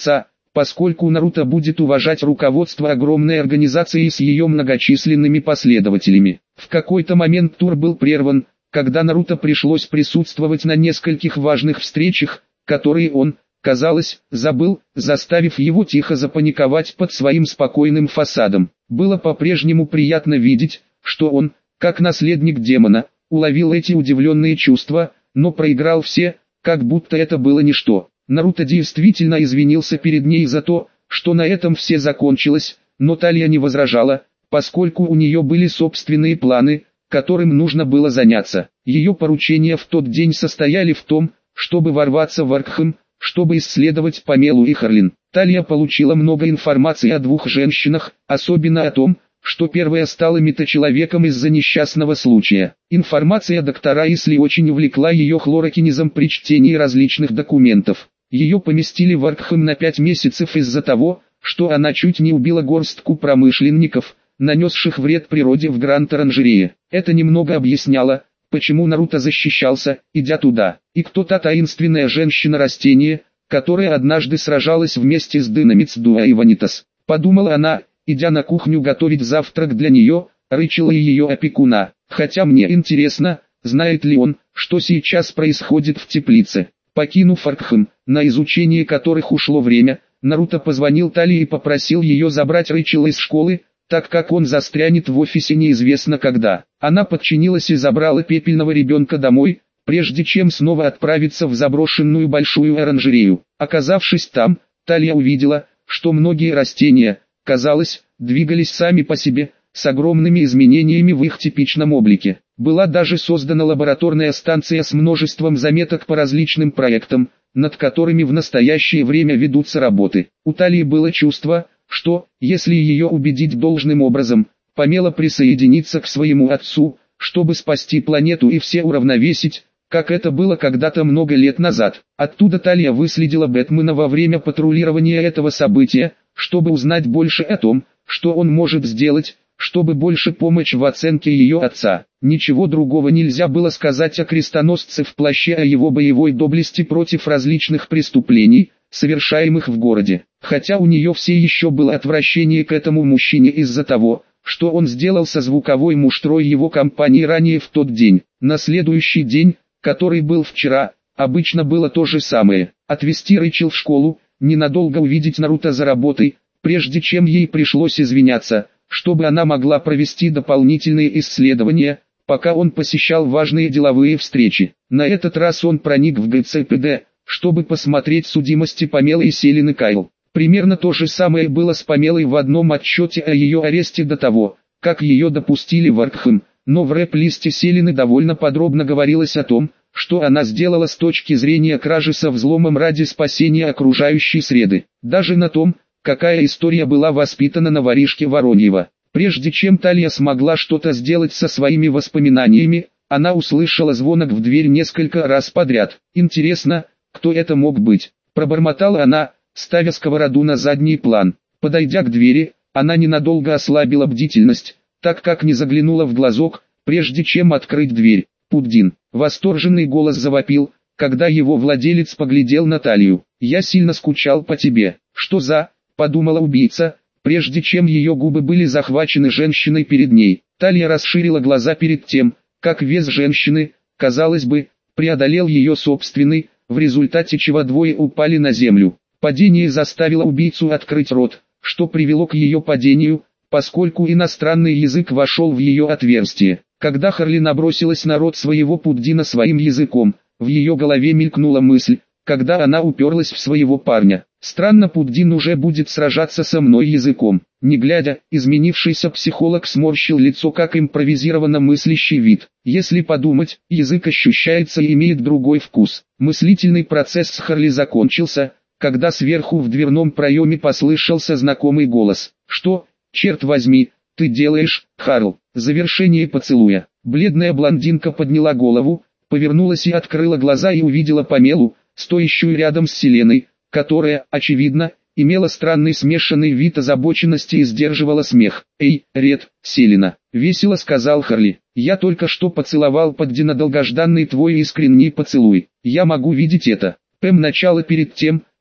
поскольку Наруто будет уважать руководство огромной организации с ее многочисленными последователями. В какой-то момент тур был прерван, когда Наруто пришлось присутствовать на нескольких важных встречах, которые он, казалось, забыл, заставив его тихо запаниковать под своим спокойным фасадом. Было по-прежнему приятно видеть, что он, как наследник демона, уловил эти удивленные чувства, но проиграл все, как будто это было ничто. Наруто действительно извинился перед ней за то, что на этом все закончилось, но Талья не возражала, поскольку у нее были собственные планы, которым нужно было заняться. Ее поручения в тот день состояли в том, чтобы ворваться в Аркхэм, чтобы исследовать Памелу и Харлин. Талья получила много информации о двух женщинах, особенно о том, что первая стала метачеловеком из-за несчастного случая. Информация доктора Исли очень увлекла ее хлорокинезом при чтении различных документов. Ее поместили в Аркхэм на пять месяцев из-за того, что она чуть не убила горстку промышленников, нанесших вред природе в Гранд-Оранжерее. Это немного объясняло, почему Наруто защищался, идя туда, и кто та таинственная женщина-растение, которая однажды сражалась вместе с Динамицдуа и Ванитас. Подумала она, идя на кухню готовить завтрак для нее, Рэйчела и ее опекуна. Хотя мне интересно, знает ли он, что сейчас происходит в теплице. Покинув Аркхэм, на изучение которых ушло время, Наруто позвонил Талье и попросил ее забрать Рэйчела из школы, так как он застрянет в офисе неизвестно когда. Она подчинилась и забрала пепельного ребенка домой, прежде чем снова отправиться в заброшенную большую оранжерею. Оказавшись там, Талья увидела, что многие растения, казалось, двигались сами по себе, с огромными изменениями в их типичном облике. Была даже создана лабораторная станция с множеством заметок по различным проектам, над которыми в настоящее время ведутся работы. У Тальи было чувство, что, если ее убедить должным образом, Памела присоединится к своему отцу, чтобы спасти планету и все уравновесить, как это было когда-то много лет назад. Оттуда Талья выследила Бэтмена во время патрулирования этого события, чтобы узнать больше о том, что он может сделать, чтобы больше помочь в оценке ее отца. Ничего другого нельзя было сказать о крестоносце в плаще, о его боевой доблести против различных преступлений, совершаемых в городе. Хотя у нее все еще было отвращение к этому мужчине из-за того, что он сделал со звуковой муштрой его компании ранее в тот день. На следующий день, который был вчера, обычно было то же самое. Отвезти Рэйчел в школу, ненадолго увидеть Наруто за работой, прежде чем ей пришлось извиняться, чтобы она могла провести дополнительные исследования, пока он посещал важные деловые встречи. На этот раз он проник в ГЦПД, чтобы посмотреть судимости Памелы и Селины Кайл. Примерно то же самое было с Памелой в одном отчете о ее аресте до того, как ее допустили в Аркхэм, но в рэп-листе Селины довольно подробно говорилось о том, что она сделала с точки зрения кражи со взломом ради спасения окружающей среды. Даже на том, какая история была воспитана на воришке Вороньева. Прежде чем Талья смогла что-то сделать со своими воспоминаниями, она услышала звонок в дверь несколько раз подряд. «Интересно, кто это мог быть?» – пробормотала она, ставя сковороду на задний план. Подойдя к двери, она ненадолго ослабила бдительность, так как не заглянула в глазок, прежде чем открыть дверь. «Пуддин!» – восторженный голос завопил, когда его владелец поглядел на Талью. «Я сильно скучал по тебе». «Что за...» – подумала убийца, прежде чем ее губы были захвачены женщиной перед ней. Талья расширила глаза перед тем, как вес женщины, казалось бы, преодолел ее собственный, в результате чего двое упали на землю. Падение заставило убийцу открыть рот, что привело к ее падению, поскольку иностранный язык вошел в ее отверстие. Когда Харли набросилась на рот своего Пуддина своим языком, в ее голове мелькнула мысль, когда она уперлась в своего парня. «Странно, Пуддин уже будет сражаться со мной языком». Не глядя, изменившийся психолог сморщил лицо как импровизированно мыслящий вид. Если подумать, язык ощущается и имеет другой вкус. Мыслительный процесс с Харли закончился, когда сверху в дверном проеме послышался знакомый голос. «Что, черт возьми, ты делаешь, Харл?» Завершение поцелуя. Бледная блондинка подняла голову, повернулась и открыла глаза и увидела Памелу, стоящую рядом с Селеной, которая, очевидно, имела странный смешанный вид озабоченности и сдерживала смех. «Эй, Ред, Селена!» — весело сказал Харли. «Я только что поцеловал Пуддина, долгожданный твой искренний поцелуй. Я могу видеть это». Пэм начала перед тем,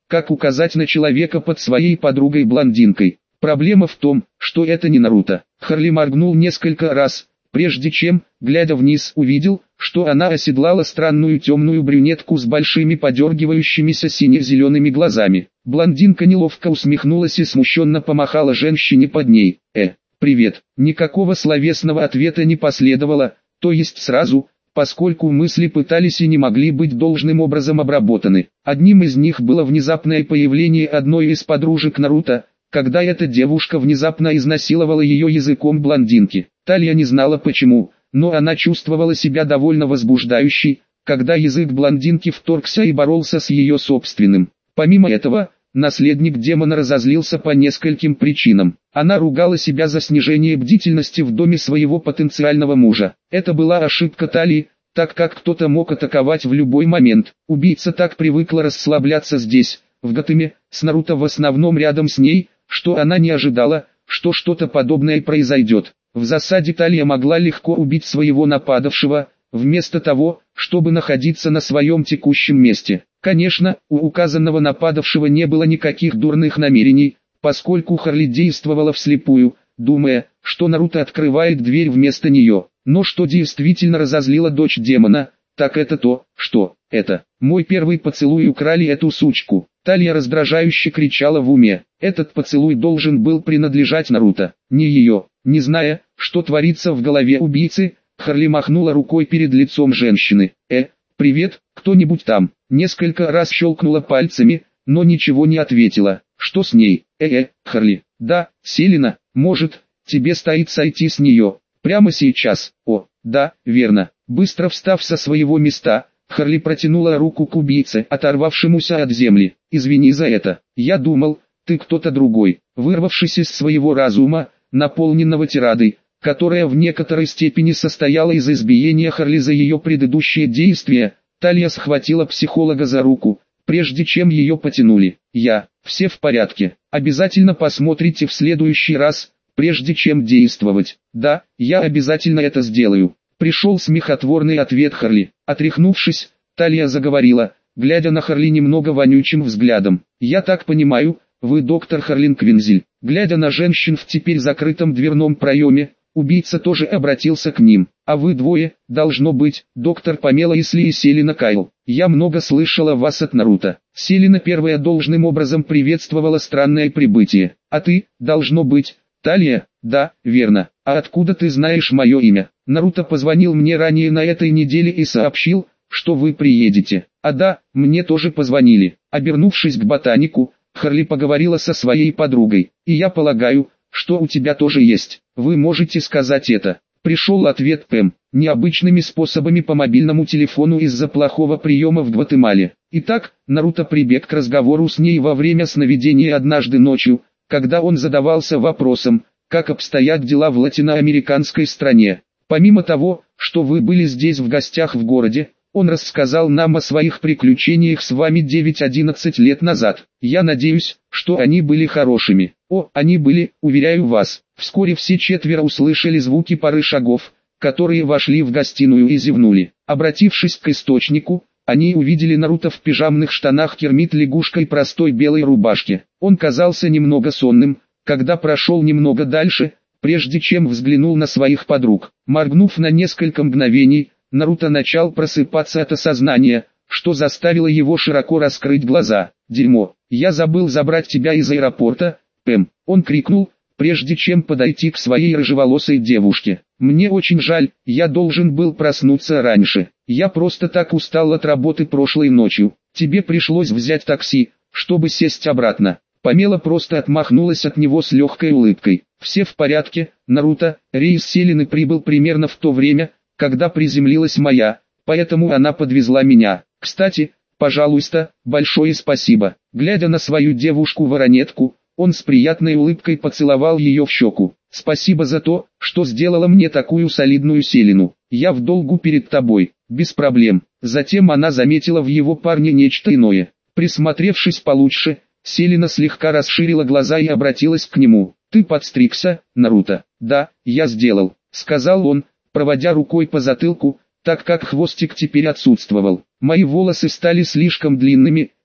как указать на человека под своей подругой-блондинкой. Проблема в том, что это не Наруто. Харли моргнул несколько раз, прежде чем, глядя вниз, увидел, что она оседлала странную темную брюнетку с большими подергивающимися сине-зелеными глазами. Блондинка неловко усмехнулась и смущенно помахала женщине под ней. «Э, привет». Никакого словесного ответа не последовало, то есть сразу, поскольку мысли пытались и не могли быть должным образом обработаны. Одним из них было внезапное появление одной из подружек Наруто, когда эта девушка внезапно изнасиловала ее языком блондинки. Талья не знала почему, но она чувствовала себя довольно возбуждающей, когда язык блондинки вторгся и боролся с ее собственным. Помимо этого, наследник демона разозлился по нескольким причинам. Она ругала себя за снижение бдительности в доме своего потенциального мужа. Это была ошибка Талии, так как кто-то мог атаковать в любой момент. Убийца так привыкла расслабляться здесь, в Готэме, с Наруто в основном рядом с ней, что она не ожидала, что что-то подобное произойдет. В засаде Талья могла легко убить своего нападавшего, вместо того, чтобы находиться на своем текущем месте. Конечно, у указанного нападавшего не было никаких дурных намерений, поскольку Харли действовала вслепую, думая, что Наруто открывает дверь вместо нее. Но что действительно разозлило дочь демона, так это то, что это мой первый поцелуй, украли эту сучку. Талья раздражающе кричала в уме. Этот поцелуй должен был принадлежать Наруто, не ее. Не зная, что творится в голове убийцы, Харли махнула рукой перед лицом женщины. «Э, привет, кто-нибудь там?» Несколько раз щелкнула пальцами, но ничего не ответила. «Что с ней?» «Э-э, Харли». «Да, Селина, может, тебе стоит сойти с нее. Прямо сейчас». «О, да, верно». Быстро встав со своего места, Харли протянула руку к убийце, оторвавшемуся от земли. «Извини за это. Я думал, ты кто-то другой». Вырвавшись из своего разума, наполненного тирадой, которая в некоторой степени состояла из избиения Харли за ее предыдущие действия, Талья схватила психолога за руку, прежде чем ее потянули. «Я, все в порядке. Обязательно посмотрите в следующий раз, прежде чем действовать». «Да, я обязательно это сделаю». Пришел смехотворный ответ Харли. Отряхнувшись, Талья заговорила, глядя на Харли немного вонючим взглядом. «Я так понимаю, вы доктор Харлин Квинзель». Глядя на женщин в теперь закрытом дверном проеме, убийца тоже обратился к ним. «А вы двое, должно быть, доктор Памела Исли и Селина Кайл. Я много слышала вас от Наруто». Селина первая должным образом приветствовала странное прибытие. «А ты, должно быть, Талья?» «Да, верно. А откуда ты знаешь мое имя?» «Наруто позвонил мне ранее на этой неделе и сообщил, что вы приедете». «А да, мне тоже позвонили». Обернувшись к ботанику, Харли поговорила со своей подругой. «И я полагаю, что у тебя тоже есть. Вы можете сказать это». Пришел ответ Пэм. «Необычными способами по мобильному телефону из-за плохого приема в Гватемале». Итак, Наруто прибег к разговору с ней во время сновидения однажды ночью, когда он задавался вопросом, как обстоят дела в латиноамериканской стране. Помимо того, что вы были здесь в гостях в городе, он рассказал нам о своих приключениях с вами девять-одиннадцать лет назад. Я надеюсь, что они были хорошими. О, они были, уверяю вас. Вскоре все четверо услышали звуки пары шагов, которые вошли в гостиную и зевнули. Обратившись к источнику, они увидели Наруто в пижамных штанах Кермит-лягушка и простой белой рубашке. Он казался немного сонным, когда прошел немного дальше, прежде чем взглянул на своих подруг. Моргнув на несколько мгновений, Наруто начал просыпаться от осознания, что заставило его широко раскрыть глаза. «Дерьмо, я забыл забрать тебя из аэропорта, Пэм!» Он крикнул, прежде чем подойти к своей рыжеволосой девушке. «Мне очень жаль, я должен был проснуться раньше. Я просто так устал от работы прошлой ночью. Тебе пришлось взять такси, чтобы сесть обратно». Памела просто отмахнулась от него с легкой улыбкой. «Все в порядке, Наруто, рейс Селины прибыл примерно в то время, когда приземлилась моя, поэтому она подвезла меня. Кстати, пожалуйста, большое спасибо». Глядя на свою девушку-воронетку, он с приятной улыбкой поцеловал ее в щеку. «Спасибо за то, что сделала мне такую солидную Селину. Я в долгу перед тобой». «Без проблем». Затем она заметила в его парне нечто иное. Присмотревшись получше, Селина слегка расширила глаза и обратилась к нему. «Ты подстригся, Наруто?» «Да, я сделал», — сказал он, проводя рукой по затылку, так как хвостик теперь отсутствовал. «Мои волосы стали слишком длинными,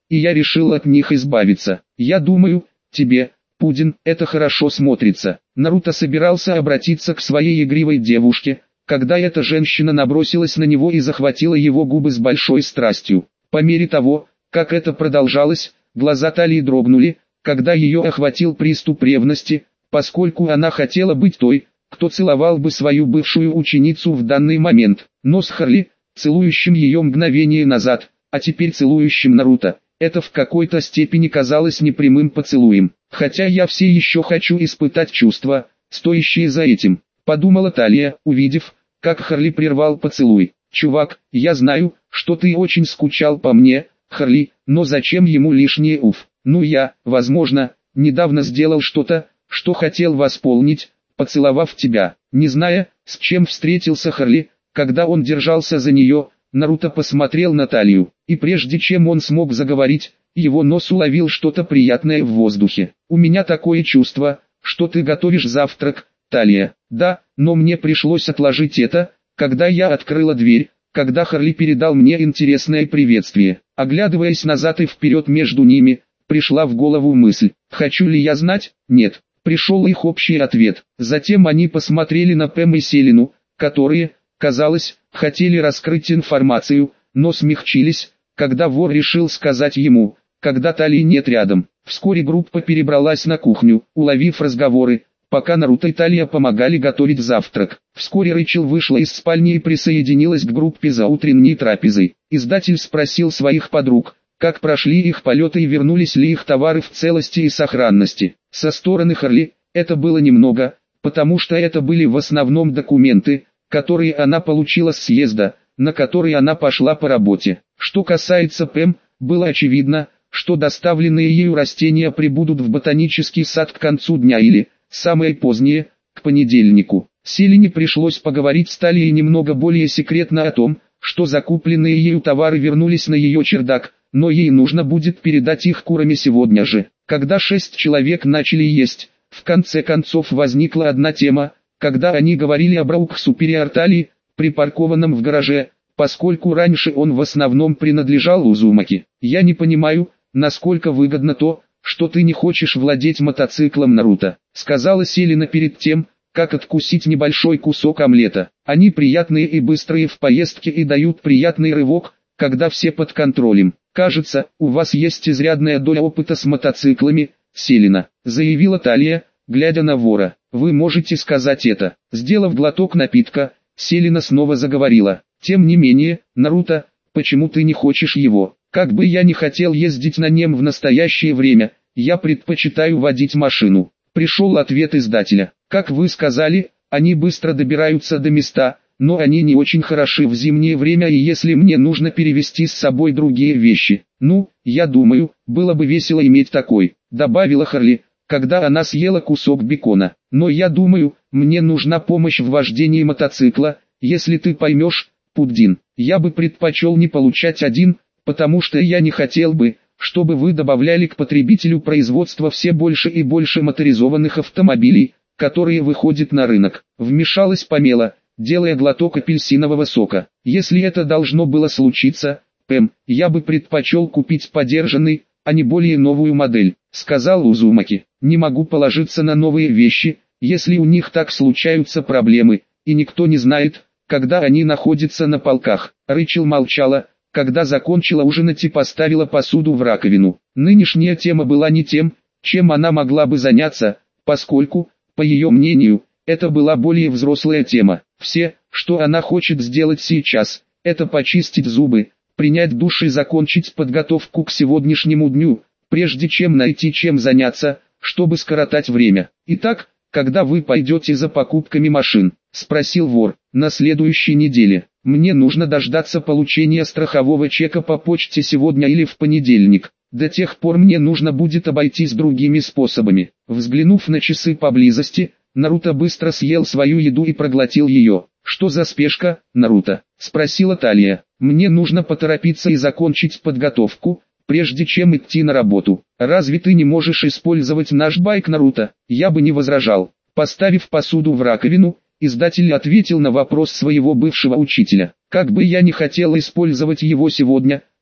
и я решил от них избавиться. Я думаю, тебе, Пудин, это хорошо смотрится. Наруто собирался обратиться к своей игривой девушке, когда эта женщина набросилась на него и захватила его губы с большой страстью. По мере того, как это продолжалось, глаза Талии дрогнули, когда ее охватил приступ ревности, поскольку она хотела быть той, кто целовал бы свою бывшую ученицу в данный момент. Но с Харли, целующим ее мгновение назад, а теперь целующим Наруто, это в какой-то степени казалось непрямым поцелуем. Хотя я все еще хочу испытать чувства, стоящие за этим, подумала Талия, увидев, как Харли прервал поцелуй. Чувак, я знаю, что ты очень скучал по мне, Харли, но зачем ему лишнее уф? Ну я, возможно, недавно сделал что-то, что хотел восполнить, поцеловав тебя. Не зная, с чем встретился Харли, когда он держался за нее, Наруто посмотрел на Талию, и прежде чем он смог заговорить, его нос уловил что-то приятное в воздухе. У меня такое чувство, что ты готовишь завтрак, Талия. Да, но мне пришлось отложить это, когда я открыла дверь, когда Харли передал мне интересное приветствие. Оглядываясь назад и вперед между ними, пришла в голову мысль, хочу ли я знать? Нет. Пришел их общий ответ. Затем они посмотрели на Пэм и Селину, которые, казалось, хотели раскрыть информацию, но смягчились, когда вор решил сказать ему, когда Талии нет рядом. Вскоре группа перебралась на кухню, уловив разговоры, пока Наруто и Талия помогали готовить завтрак. Вскоре Рэйчел вышла из спальни и присоединилась к группе за утренней трапезой. Издатель спросил своих подруг, как прошли их полеты и вернулись ли их товары в целости и сохранности. Со стороны Харли, это было немного, потому что это были в основном документы, которые она получила с съезда, на который она пошла по работе. Что касается Пэм, было очевидно, что доставленные ею растения прибудут в ботанический сад к концу дня или, самое позднее, к понедельнику. Селине пришлось поговорить с Талией немного более секретно о том, что закупленные ею товары вернулись на ее чердак, но ей нужно будет передать их Курами сегодня же. Когда шесть человек начали есть, в конце концов возникла одна тема, когда они говорили о Браукх Супериор Талии, припаркованном в гараже, поскольку раньше он в основном принадлежал Узумаки. Я не понимаю, насколько выгодно то, что ты не хочешь владеть мотоциклом, Наруто, сказала Селина перед тем, как откусить небольшой кусок омлета. Они приятные и быстрые в поездке и дают приятный рывок, когда все под контролем. Кажется, у вас есть изрядная доля опыта с мотоциклами, Селина, заявила Талия, глядя на вора. Вы можете сказать это. Сделав глоток напитка, Селина снова заговорила. Тем не менее, Наруто, почему ты не хочешь его? Как бы я ни хотел ездить на нем в настоящее время, я предпочитаю водить машину. Пришел ответ издателя. Как вы сказали, они быстро добираются до места, но они не очень хороши в зимнее время, и если мне нужно перевезти с собой другие вещи, ну, я думаю, было бы весело иметь такой, добавила Харли, когда она съела кусок бекона. Но я думаю, мне нужна помощь в вождении мотоцикла, если ты поймешь, Пудин. Я бы предпочел не получать один, потому что я не хотел бы, чтобы вы добавляли к потребителю производства все больше и больше моторизованных автомобилей, которые выходят на рынок. Вмешалась Памела, делая глоток апельсинового сока. Если это должно было случиться, Пэм, я бы предпочел купить подержанный, а не более новую модель, сказал Узумаки. Не могу положиться на новые вещи, если у них так случаются проблемы, и никто не знает, когда они находятся на полках. Рэйчел молчала, когда закончила ужинать и поставила посуду в раковину. Нынешняя тема была не тем, чем она могла бы заняться, поскольку, по ее мнению, это была более взрослая тема. Все, что она хочет сделать сейчас, это почистить зубы, принять душ и закончить подготовку к сегодняшнему дню, прежде чем найти чем заняться, чтобы скоротать время. Итак, когда вы пойдете за покупками машин? Спросил вор. На следующей неделе. Мне нужно дождаться получения страхового чека по почте сегодня или в понедельник. До тех пор мне нужно будет обойтись другими способами. Взглянув на часы поблизости, Наруто быстро съел свою еду и проглотил ее. Что за спешка, Наруто? Спросила Талия. Мне нужно поторопиться и закончить подготовку, прежде чем идти на работу. Разве ты не можешь использовать наш байк, Наруто? Я бы не возражал. Поставив посуду в раковину, издатель ответил на вопрос своего бывшего учителя. Как бы я не хотел использовать его сегодня,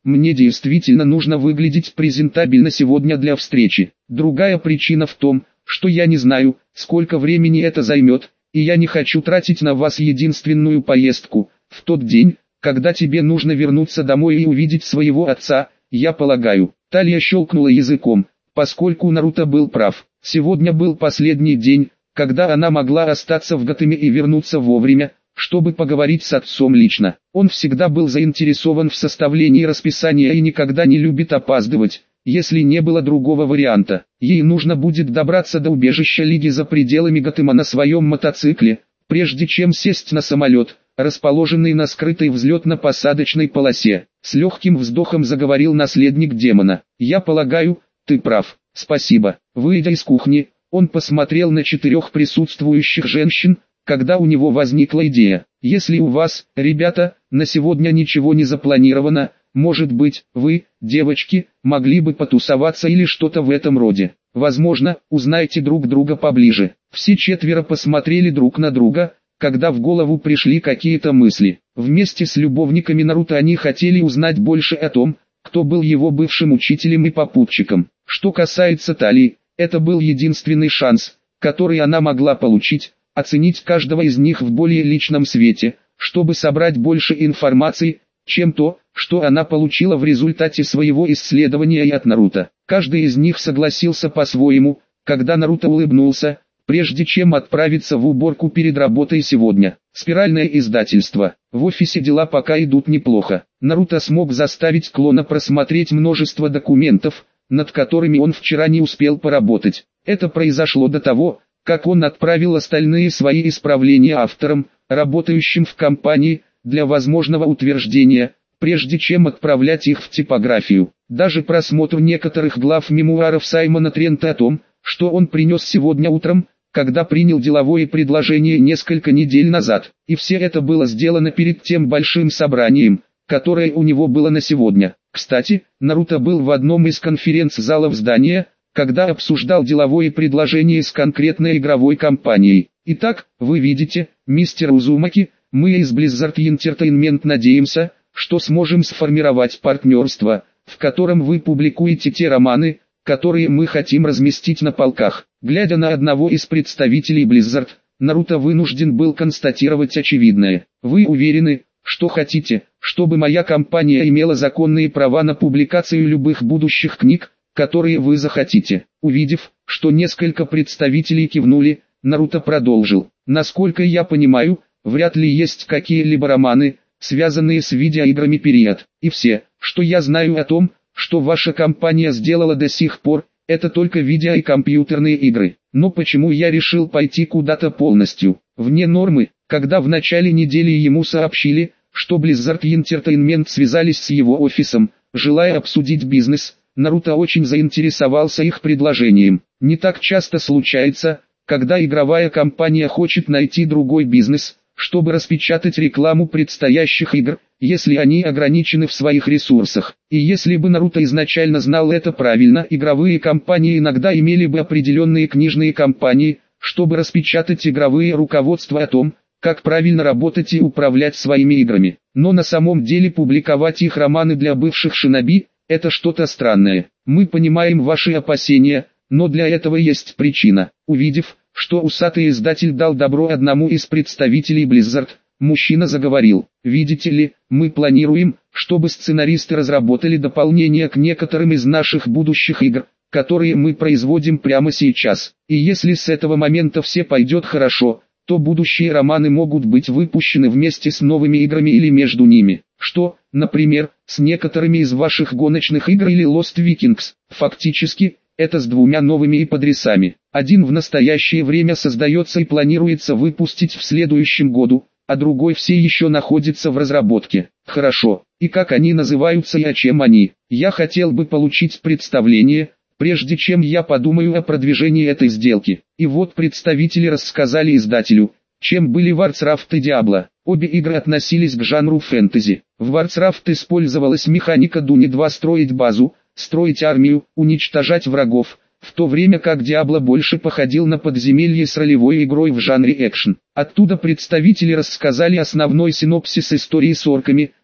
мне действительно нужно выглядеть презентабельно сегодня для встречи. Другая причина в том, что я не знаю, сколько времени это займет, и я не хочу тратить на вас единственную поездку, в тот день, когда тебе нужно вернуться домой и увидеть своего отца, я полагаю». Талия щелкнула языком, поскольку Наруто был прав. Сегодня был последний день, когда она могла остаться в Готэме и вернуться вовремя, чтобы поговорить с отцом лично. Он всегда был заинтересован в составлении расписания и никогда не любит опаздывать, если не было другого варианта. Ей нужно будет добраться до убежища Лиги за пределами Готэма на своем мотоцикле, прежде чем сесть на самолет, расположенный на скрытой взлетно-посадочной полосе. С легким вздохом заговорил наследник демона. «Я полагаю, ты прав, спасибо». Выйдя из кухни, он посмотрел на четырех присутствующих женщин, когда у него возникла идея. «Если у вас, ребята, на сегодня ничего не запланировано, может быть, вы, девочки, могли бы потусоваться или что-то в этом роде. Возможно, узнаете друг друга поближе». Все четверо посмотрели друг на друга, когда в голову пришли какие-то мысли. Вместе с любовниками Наруто они хотели узнать больше о том, кто был его бывшим учителем и попутчиком. Что касается Талии, это был единственный шанс, который она могла получить, оценить каждого из них в более личном свете, чтобы собрать больше информации, чем то, что она получила в результате своего исследования и от Наруто. Каждый из них согласился по-своему, когда Наруто улыбнулся, прежде чем отправиться в уборку перед работой сегодня. Спиральное издательство. В офисе дела пока идут неплохо. Наруто смог заставить клона просмотреть множество документов, над которыми он вчера не успел поработать. Это произошло до того, как он отправил остальные свои исправления авторам, работающим в компании, для возможного утверждения, прежде чем отправлять их в типографию. Даже просмотр некоторых глав мемуаров Саймона Трента о том, что он принес сегодня утром, когда принял деловое предложение несколько недель назад. И все это было сделано перед тем большим собранием, которое у него было на сегодня. Кстати, Наруто был в одном из конференц-залов здания, когда обсуждал деловое предложение с конкретной игровой компанией. «Итак, вы видите, мистер Узумаки, мы из Blizzard Entertainment надеемся, что сможем сформировать партнерство, в котором вы публикуете те романы, которые мы хотим разместить на полках». Глядя на одного из представителей Blizzard, Наруто вынужден был констатировать очевидное. «Вы уверены, что хотите, чтобы моя компания имела законные права на публикацию любых будущих книг, которые вы захотите?» Увидев, что несколько представителей кивнули, Наруто продолжил. «Насколько я понимаю, вряд ли есть какие-либо романы, связанные с видеоиграми период. И все, что я знаю о том, что ваша компания сделала до сих пор, это только видео и компьютерные игры. Но почему я решил пойти куда-то полностью вне нормы, когда в начале недели ему сообщили, что Blizzard Entertainment связались с его офисом, желая обсудить бизнес? Наруто очень заинтересовался их предложением. Не так часто случается, когда игровая компания хочет найти другой бизнес, чтобы распечатать рекламу предстоящих игр, если они ограничены в своих ресурсах. И если бы Наруто изначально знал это правильно, игровые компании иногда имели бы определенные книжные компании, чтобы распечатать игровые руководства о том, как правильно работать и управлять своими играми. Но на самом деле публиковать их романы для бывших шиноби – это что-то странное. Мы понимаем ваши опасения, но для этого есть причина. Увидев, что усатый издатель дал добро одному из представителей Blizzard, мужчина заговорил. «Видите ли, мы планируем, чтобы сценаристы разработали дополнение к некоторым из наших будущих игр, которые мы производим прямо сейчас. И если с этого момента все пойдет хорошо, то будущие романы могут быть выпущены вместе с новыми играми или между ними. Что, например, с некоторыми из ваших гоночных игр или Lost Vikings. Фактически, это с двумя новыми иподрисами. Один в настоящее время создается и планируется выпустить в следующем году, а другой все еще находится в разработке. Хорошо, и как они называются и о чем они? Я хотел бы получить представление, прежде чем я подумаю о продвижении этой сделки». И вот представители рассказали издателю, чем были Warcraft и Diablo. Обе игры относились к жанру фэнтези. В Warcraft использовалась механика Дуни два строить базу, строить армию, уничтожать врагов, в то время как Diablo больше походил на подземелье с ролевой игрой в жанре экшен. Оттуда представители рассказали основной синопсис истории с орками,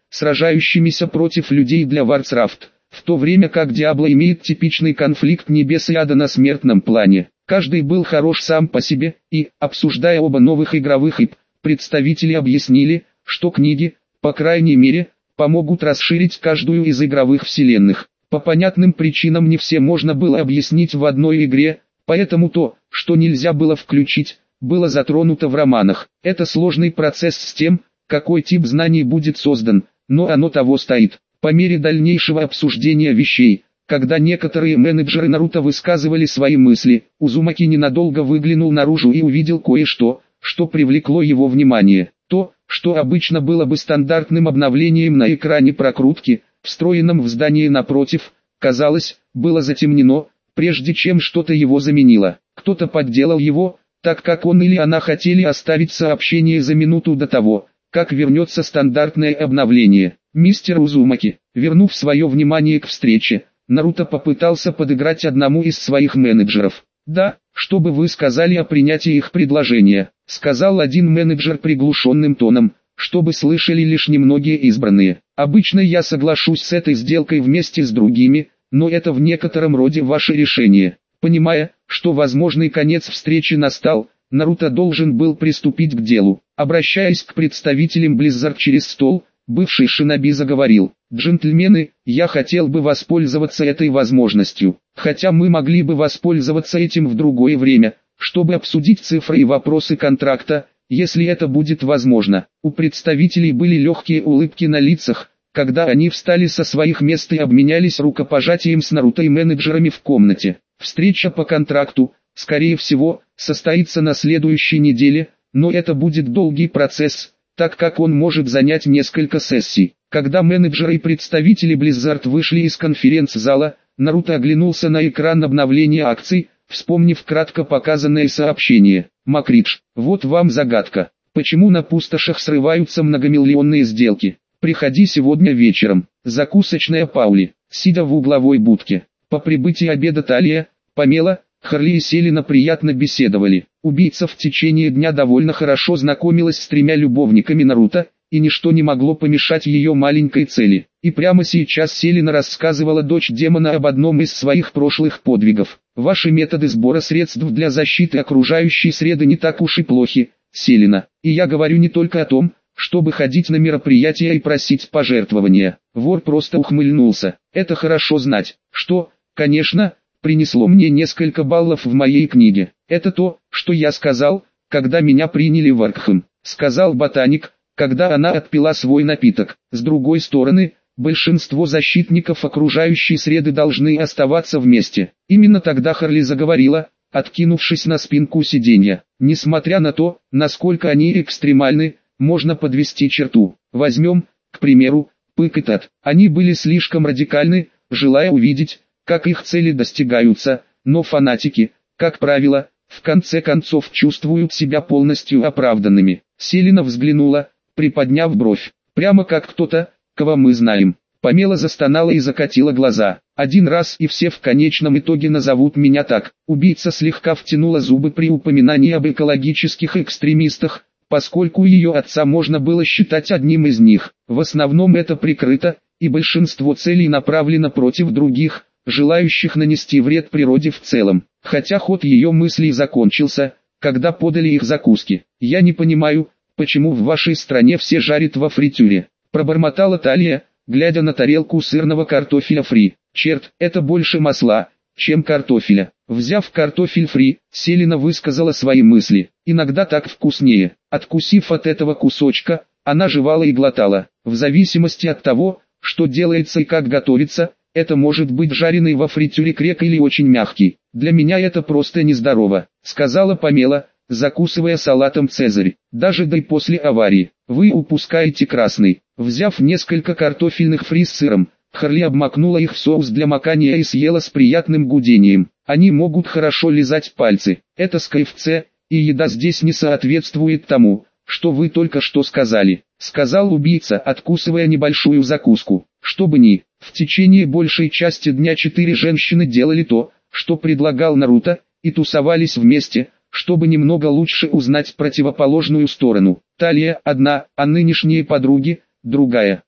сражающимися против людей для Warcraft, в то время как Diablo имеет типичный конфликт небес и ада на смертном плане. Каждый был хорош сам по себе, и, обсуждая оба новых игровых ай пи, представители объяснили, что книги, по крайней мере, помогут расширить каждую из игровых вселенных. По понятным причинам не все можно было объяснить в одной игре, поэтому то, что нельзя было включить, было затронуто в романах. Это сложный процесс с тем, какой тип знаний будет создан, но оно того стоит. По мере дальнейшего обсуждения вещей, когда некоторые менеджеры Наруто высказывали свои мысли, Узумаки ненадолго выглянул наружу и увидел кое-что, что привлекло его внимание. То, что обычно было бы стандартным обновлением на экране прокрутки, встроенном в здании напротив, казалось, было затемнено, прежде чем что-то его заменило. Кто-то подделал его, так как он или она хотели оставить сообщение за минуту до того, как вернется стандартное обновление. Мистер Узумаки, вернув свое внимание к встрече, Наруто попытался подыграть одному из своих менеджеров. «Да, что бы вы сказали о принятии их предложения?» — сказал один менеджер приглушенным тоном, чтобы слышали лишь немногие избранные. «Обычно я соглашусь с этой сделкой вместе с другими, но это в некотором роде ваше решение». Понимая, что возможный конец встречи настал, Наруто должен был приступить к делу. Обращаясь к представителям Blizzard через стол, бывший шиноби заговорил: «Джентльмены, я хотел бы воспользоваться этой возможностью, хотя мы могли бы воспользоваться этим в другое время, чтобы обсудить цифры и вопросы контракта, если это будет возможно». У представителей были легкие улыбки на лицах, когда они встали со своих мест и обменялись рукопожатием с Наруто и менеджерами в комнате. Встреча по контракту, скорее всего, состоится на следующей неделе, но это будет долгий процесс, так как он может занять несколько сессий. Когда менеджеры и представители Blizzard вышли из конференц-зала, Наруто оглянулся на экран обновления акций, вспомнив кратко показанное сообщение. «Макридж, вот вам загадка. Почему на пустошах срываются многомиллионные сделки? Приходи сегодня вечером». Закусочная Паули, сидя в угловой будке. По прибытии обеда Талия, Памела, Харли и Селина приятно беседовали. Убийца в течение дня довольно хорошо знакомилась с тремя любовниками Наруто, и ничто не могло помешать ее маленькой цели. И прямо сейчас Селина рассказывала дочь демона об одном из своих прошлых подвигов. «Ваши методы сбора средств для защиты окружающей среды не так уж и плохи, Селина. И я говорю не только о том, чтобы ходить на мероприятия и просить пожертвования». Вор просто ухмыльнулся. «Это хорошо знать, что, конечно, принесло мне несколько баллов в моей книге. Это то, что я сказал, когда меня приняли в Аркхэм», — сказал ботаник, когда она отпила свой напиток. С другой стороны, большинство защитников окружающей среды должны оставаться вместе. Именно тогда Харли заговорила, откинувшись на спинку сиденья. Несмотря на то, насколько они экстремальны, можно подвести черту. Возьмем, к примеру, Пык и Тат. Они были слишком радикальны, желая увидеть, как их цели достигаются, но фанатики, как правило, в конце концов чувствуют себя полностью оправданными. Селина взглянула, приподняв бровь, прямо как кто-то, кого мы знаем. Памела застонала и закатила глаза. «Один раз и все в конечном итоге назовут меня так». Убийца слегка втянула зубы при упоминании об экологических экстремистах, поскольку ее отца можно было считать одним из них. В основном это прикрыто, и большинство целей направлено против других, желающих нанести вред природе в целом. Хотя ход ее мыслей закончился, когда подали их закуски. «Я не понимаю, почему в вашей стране все жарят во фритюре», — пробормотала Талия, глядя на тарелку сырного картофеля фри. «Черт, это больше масла, чем картофеля». Взяв картофель фри, Селина высказала свои мысли. «Иногда так вкуснее». Откусив от этого кусочка, она жевала и глотала. В зависимости от того, что делается и как готовится, это может быть жареный во фритюре крек или очень мягкий. «Для меня это просто нездорово», — сказала Памела, закусывая салатом «Цезарь». «Даже да и после аварии. Вы упускаете красный». Взяв несколько картофельных фри с сыром, Харли обмакнула их в соус для макания и съела с приятным гудением. «Они могут хорошо лизать пальцы. Это с ка эф це, и еда здесь не соответствует тому, что вы только что сказали», — сказал убийца, откусывая небольшую закуску. Чтобы ни, в течение большей части дня четыре женщины делали то, что предлагал Наруто, и тусовались вместе, чтобы немного лучше узнать противоположную сторону. Талия одна, а нынешние подруги другая.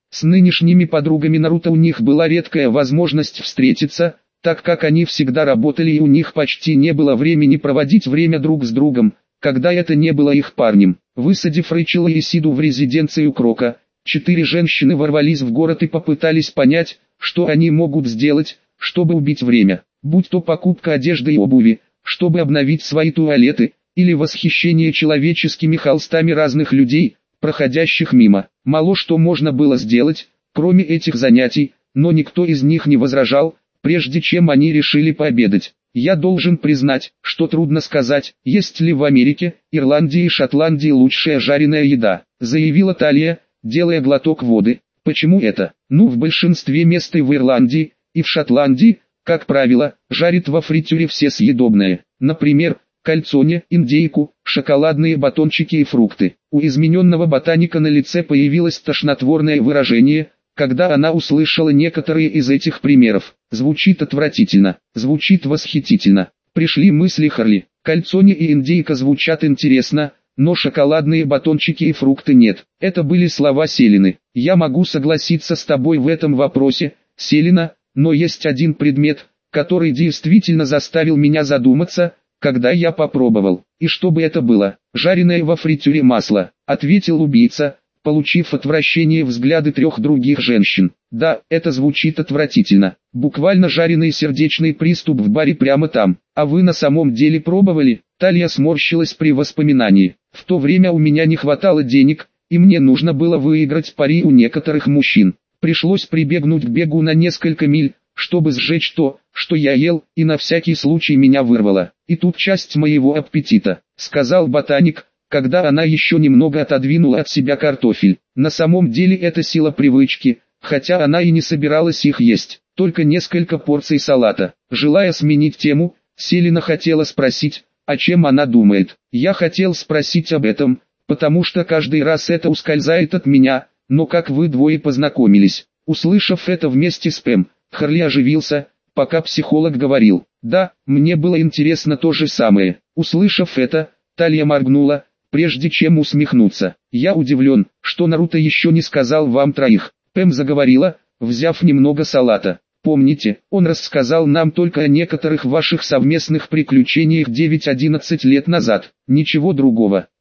С нынешними подругами Наруто у них была редкая возможность встретиться, так как они всегда работали и у них почти не было времени проводить время друг с другом, когда это не было их парнем. Высадив Рэйчела и Сиду в резиденцию Крока, четыре женщины ворвались в город и попытались понять, что они могут сделать, чтобы убить время. Будь то покупка одежды и обуви, чтобы обновить свои туалеты, или восхищение человеческими холстами разных людей, проходящих мимо. Мало что можно было сделать, кроме этих занятий, но никто из них не возражал, прежде чем они решили пообедать. Я должен признать, что трудно сказать, есть ли в Америке, Ирландии и Шотландии лучшая жареная еда, заявила Талия, делая глоток воды. Почему это? Ну, в большинстве мест и в Ирландии, и в Шотландии, как правило, жарят во фритюре все съедобное. Например, кальцоне, индейку, шоколадные батончики и фрукты. У измененного ботаника на лице появилось тошнотворное выражение, когда она услышала некоторые из этих примеров. Звучит отвратительно, звучит восхитительно. Пришли мысли Харли. Кальцоне и индейка звучат интересно, но шоколадные батончики и фрукты нет. Это были слова Селины. Я могу согласиться с тобой в этом вопросе, Селина, но есть один предмет, который действительно заставил меня задуматься, когда я попробовал. И что бы это было? Жареное во фритюре масло, ответил убийца, получив отвращение взгляды трех других женщин. Да, это звучит отвратительно. Буквально жареный сердечный приступ в баре прямо там. А вы на самом деле пробовали? Талия сморщилась при воспоминании. В то время у меня не хватало денег, и мне нужно было выиграть пари у некоторых мужчин. Пришлось прибегнуть к бегу на несколько миль, чтобы сжечь то, что я ел, и на всякий случай меня вырвало. И тут часть моего аппетита, сказал ботаник, когда она еще немного отодвинула от себя картофель. На самом деле это сила привычки, хотя она и не собиралась их есть, только несколько порций салата. Желая сменить тему, Селина хотела спросить, о чем она думает. Я хотел спросить об этом, потому что каждый раз это ускользает от меня, но как вы двое познакомились? Услышав это вместе с Пэм, Харли оживился, пока психолог говорил. Да, мне было интересно то же самое. Услышав это, Талия моргнула, прежде чем усмехнуться. Я удивлен, что Наруто еще не сказал вам троих. Пэм заговорила, взяв немного салата. Помните, он рассказал нам только о некоторых ваших совместных приключениях девять-одиннадцать лет назад. Ничего другого.